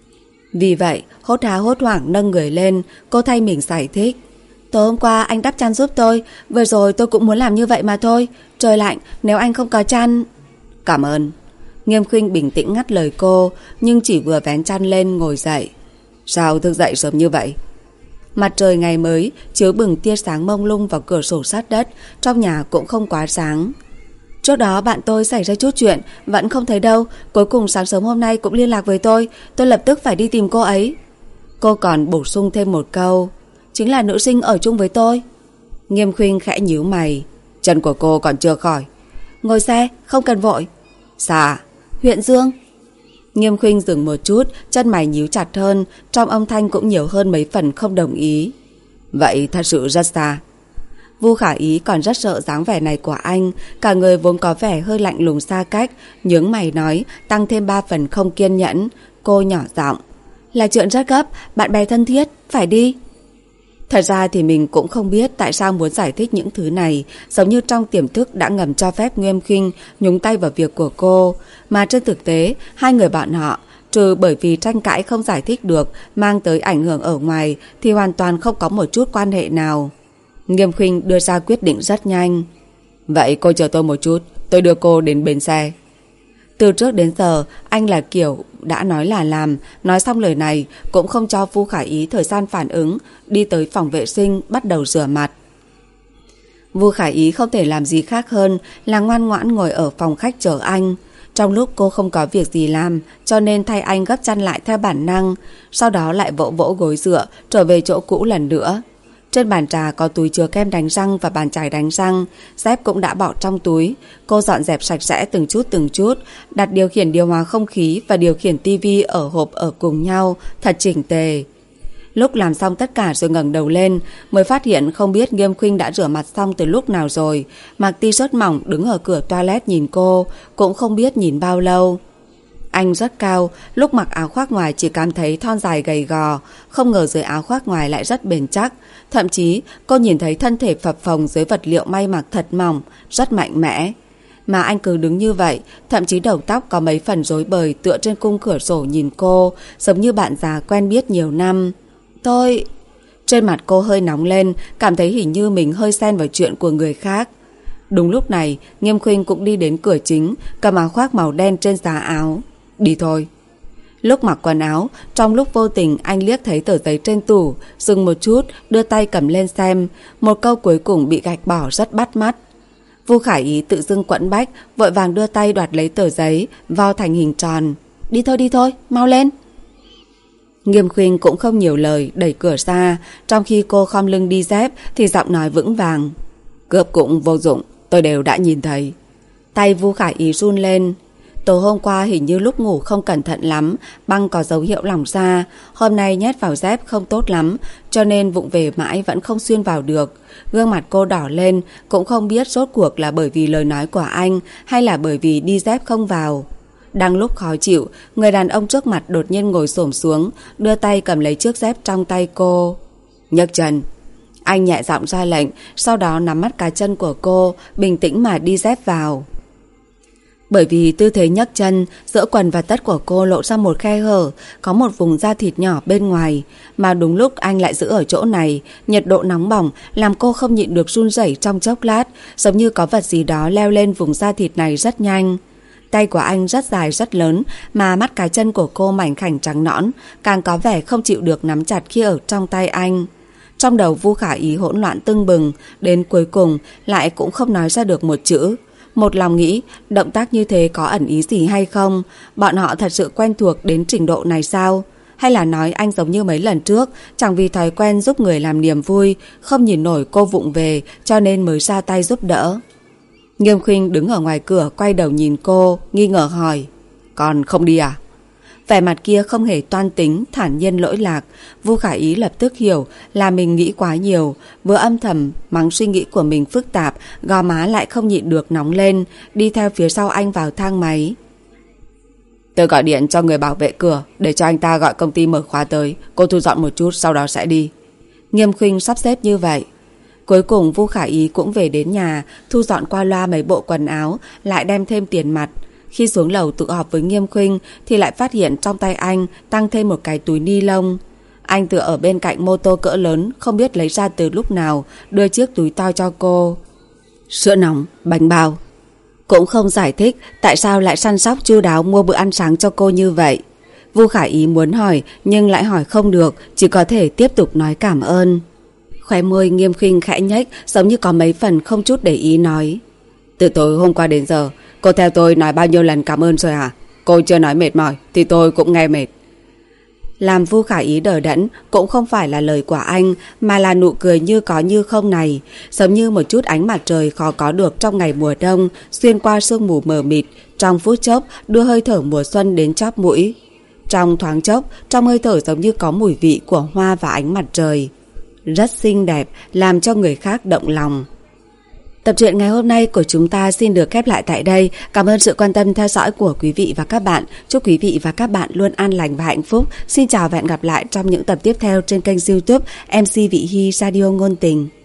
Vì vậy, hốt há hốt hoảng nâng người lên, cô thay mình giải thích: Tối hôm qua anh đắp chăn giúp tôi, vừa rồi tôi cũng muốn làm như vậy mà thôi. Trời lạnh, nếu anh không có chăn... Cảm ơn. Nghiêm Khinh bình tĩnh ngắt lời cô, nhưng chỉ vừa vén chăn lên ngồi dậy. Sao thức dậy sớm như vậy? Mặt trời ngày mới chiếu bừng tia sáng mông lung vào cửa sổ sát đất, trong nhà cũng không quá sáng. Trước đó bạn tôi xảy ra chút chuyện, vẫn không thấy đâu, cuối cùng sáng sớm hôm nay cũng liên lạc với tôi, tôi lập tức phải đi tìm cô ấy. Cô còn bổ sung thêm một câu: Chính là nữ sinh ở chung với tôi. Nghiêm Khinh khẽ nhíu mày: Chân của cô còn chưa khỏi. Ngồi xe, không cần vội. Xa? Huyện Dương. Nghiêm Khinh dừng một chút, chân mày nhíu chặt hơn, trong âm thanh cũng nhiều hơn mấy phần không đồng ý. Vậy thật sự rất xa. Vu Khả Ý còn rất sợ dáng vẻ này của anh, cả người vốn có vẻ hơi lạnh lùng xa cách, nhướng mày nói, tăng thêm ba phần không kiên nhẫn. Cô nhỏ giọng: Là chuyện rất gấp, bạn bè thân thiết, phải đi. Thật ra thì mình cũng không biết tại sao muốn giải thích những thứ này, giống như trong tiềm thức đã ngầm cho phép Nghiêm Khinh nhúng tay vào việc của cô. Mà trên thực tế, hai người bọn họ, trừ bởi vì tranh cãi không giải thích được, mang tới ảnh hưởng ở ngoài, thì hoàn toàn không có một chút quan hệ nào. Nghiêm Khinh đưa ra quyết định rất nhanh. Vậy cô chờ tôi một chút, tôi đưa cô đến bến xe. Từ trước đến giờ, anh là kiểu đã nói là làm. Nói xong lời này cũng không cho Vu Khả Ý thời gian phản ứng, đi tới phòng vệ sinh bắt đầu rửa mặt. Vu Khả Ý không thể làm gì khác hơn là ngoan ngoãn ngồi ở phòng khách chờ anh. Trong lúc cô không có việc gì làm, cho nên thay anh gấp chăn lại theo bản năng, sau đó lại vỗ vỗ gối dựa, trở về chỗ cũ lần nữa. Trên bàn trà có túi chứa kem đánh răng và bàn chải đánh răng, dép cũng đã bỏ trong túi. Cô dọn dẹp sạch sẽ từng chút từng chút, đặt điều khiển điều hòa không khí và điều khiển tivi ở hộp ở cùng nhau, thật chỉnh tề. Lúc làm xong tất cả rồi ngẩng đầu lên, mới phát hiện không biết Nghiêm Khuynh đã rửa mặt xong từ lúc nào rồi. Mặc t-shirt mỏng đứng ở cửa toilet nhìn cô, cũng không biết nhìn bao lâu. Anh rất cao, lúc mặc áo khoác ngoài chỉ cảm thấy thon dài gầy gò, không ngờ dưới áo khoác ngoài lại rất bền chắc. Thậm chí cô nhìn thấy thân thể phập phồng dưới vật liệu may mặc thật mỏng, rất mạnh mẽ. Mà anh cứ đứng như vậy, thậm chí đầu tóc có mấy phần rối bời tựa trên khung cửa sổ nhìn cô, giống như bạn già quen biết nhiều năm. Tôi... Trên mặt cô hơi nóng lên, cảm thấy hình như mình hơi xen vào chuyện của người khác. Đúng lúc này, Nghiêm Khuynh cũng đi đến cửa chính, cầm áo khoác màu đen trên giá áo. Đi thôi. Lúc mặc quần áo, trong lúc vô tình anh liếc thấy tờ giấy trên tủ, dừng một chút, đưa tay cầm lên xem. Một câu cuối cùng bị gạch bỏ rất bắt mắt. Vu Khả Ý tự dưng quẫn bách, vội vàng đưa tay đoạt lấy tờ giấy, vo thành hình tròn. Đi thôi đi thôi, mau lên. Nghiêm Khuynh cũng không nhiều lời, đẩy cửa ra. Trong khi cô khom lưng đi dép thì giọng nói vững vàng. Cướp cũng vô dụng, tôi đều đã nhìn thấy. Tay Vu Khả Ý run lên. Tối hôm qua hình như lúc ngủ không cẩn thận lắm, băng có dấu hiệu lỏng ra. Hôm nay nhét vào dép không tốt lắm, cho nên vụng về mãi vẫn không xuyên vào được. Gương mặt cô đỏ lên, cũng không biết rốt cuộc là bởi vì lời nói của anh hay là bởi vì đi dép không vào. Đang lúc khó chịu, người đàn ông trước mặt đột nhiên ngồi xổm xuống, đưa tay cầm lấy chiếc dép trong tay cô. Nhấc chân. Anh nhẹ giọng ra lệnh, sau đó nắm mắt cá chân của cô, bình tĩnh mà đi dép vào. Bởi vì tư thế nhấc chân, giữa quần và tất của cô lộ ra một khe hở, có một vùng da thịt nhỏ bên ngoài. Mà đúng lúc anh lại giữ ở chỗ này, nhiệt độ nóng bỏng làm cô không nhịn được run rẩy trong chốc lát, giống như có vật gì đó leo lên vùng da thịt này rất nhanh. Tay của anh rất dài rất lớn, mà mắt cá chân của cô mảnh khảnh trắng nõn, càng có vẻ không chịu được nắm chặt khi ở trong tay anh. Trong đầu Vu Khả Ý hỗn loạn tưng bừng, đến cuối cùng lại cũng không nói ra được một chữ. Một lòng nghĩ động tác như thế có ẩn ý gì hay không? Bọn họ thật sự quen thuộc đến trình độ này sao? Hay là nói anh giống như mấy lần trước, chẳng vì thói quen giúp người làm niềm vui, không nhìn nổi cô vụng về cho nên mới ra tay giúp đỡ? Nghiêm Khuynh đứng ở ngoài cửa quay đầu nhìn cô, nghi ngờ hỏi. Còn không đi à? Vẻ mặt kia không hề toan tính, thản nhiên lỗi lạc. Vu Khả Ý lập tức hiểu là mình nghĩ quá nhiều, vừa âm thầm mắng suy nghĩ của mình phức tạp, gò má lại không nhịn được nóng lên, đi theo phía sau anh vào thang máy. Tôi gọi điện cho người bảo vệ cửa để cho anh ta gọi công ty mở khóa tới, cô thu dọn một chút sau đó sẽ đi. Nghiêm Khuynh sắp xếp như vậy. Cuối cùng Vu Khả Ý cũng về đến nhà, thu dọn qua loa mấy bộ quần áo, lại đem thêm tiền mặt. Khi xuống lầu tự họp với Nghiêm Khuynh thì lại phát hiện trong tay anh tăng thêm một cái túi ni lông. Anh tựa ở bên cạnh mô tô cỡ lớn, không biết lấy ra từ lúc nào, đưa chiếc túi to cho cô. Sữa nóng, bánh bao. Cũng không giải thích tại sao lại săn sóc chu đáo mua bữa ăn sáng cho cô như vậy. Vu Khả Ý muốn hỏi nhưng lại hỏi không được, chỉ có thể tiếp tục nói cảm ơn. Khóe môi Nghiêm Khuynh khẽ nhếch, giống như có mấy phần không chút để ý nói. Từ tối hôm qua đến giờ, cô theo tôi nói bao nhiêu lần cảm ơn rồi hả? Cô chưa nói mệt mỏi thì tôi cũng nghe mệt. Làm Vu Khả Ý đờ đẫn cũng không phải là lời của anh, mà là nụ cười như có như không này, giống như một chút ánh mặt trời khó có được trong ngày mùa đông, xuyên qua sương mù mờ mịt, trong phút chốc đưa hơi thở mùa xuân đến chóp mũi. Trong thoáng chốc, trong hơi thở giống như có mùi vị của hoa và ánh mặt trời. Rất xinh đẹp, làm cho người khác động lòng. Tập truyện ngày hôm nay của chúng ta xin được khép lại tại đây. Cảm ơn sự quan tâm theo dõi của quý vị và các bạn. Chúc quý vị và các bạn luôn an lành và hạnh phúc. Xin chào và hẹn gặp lại trong những tập tiếp theo trên kênh YouTube em xê Vị Hy Radio Ngôn Tình.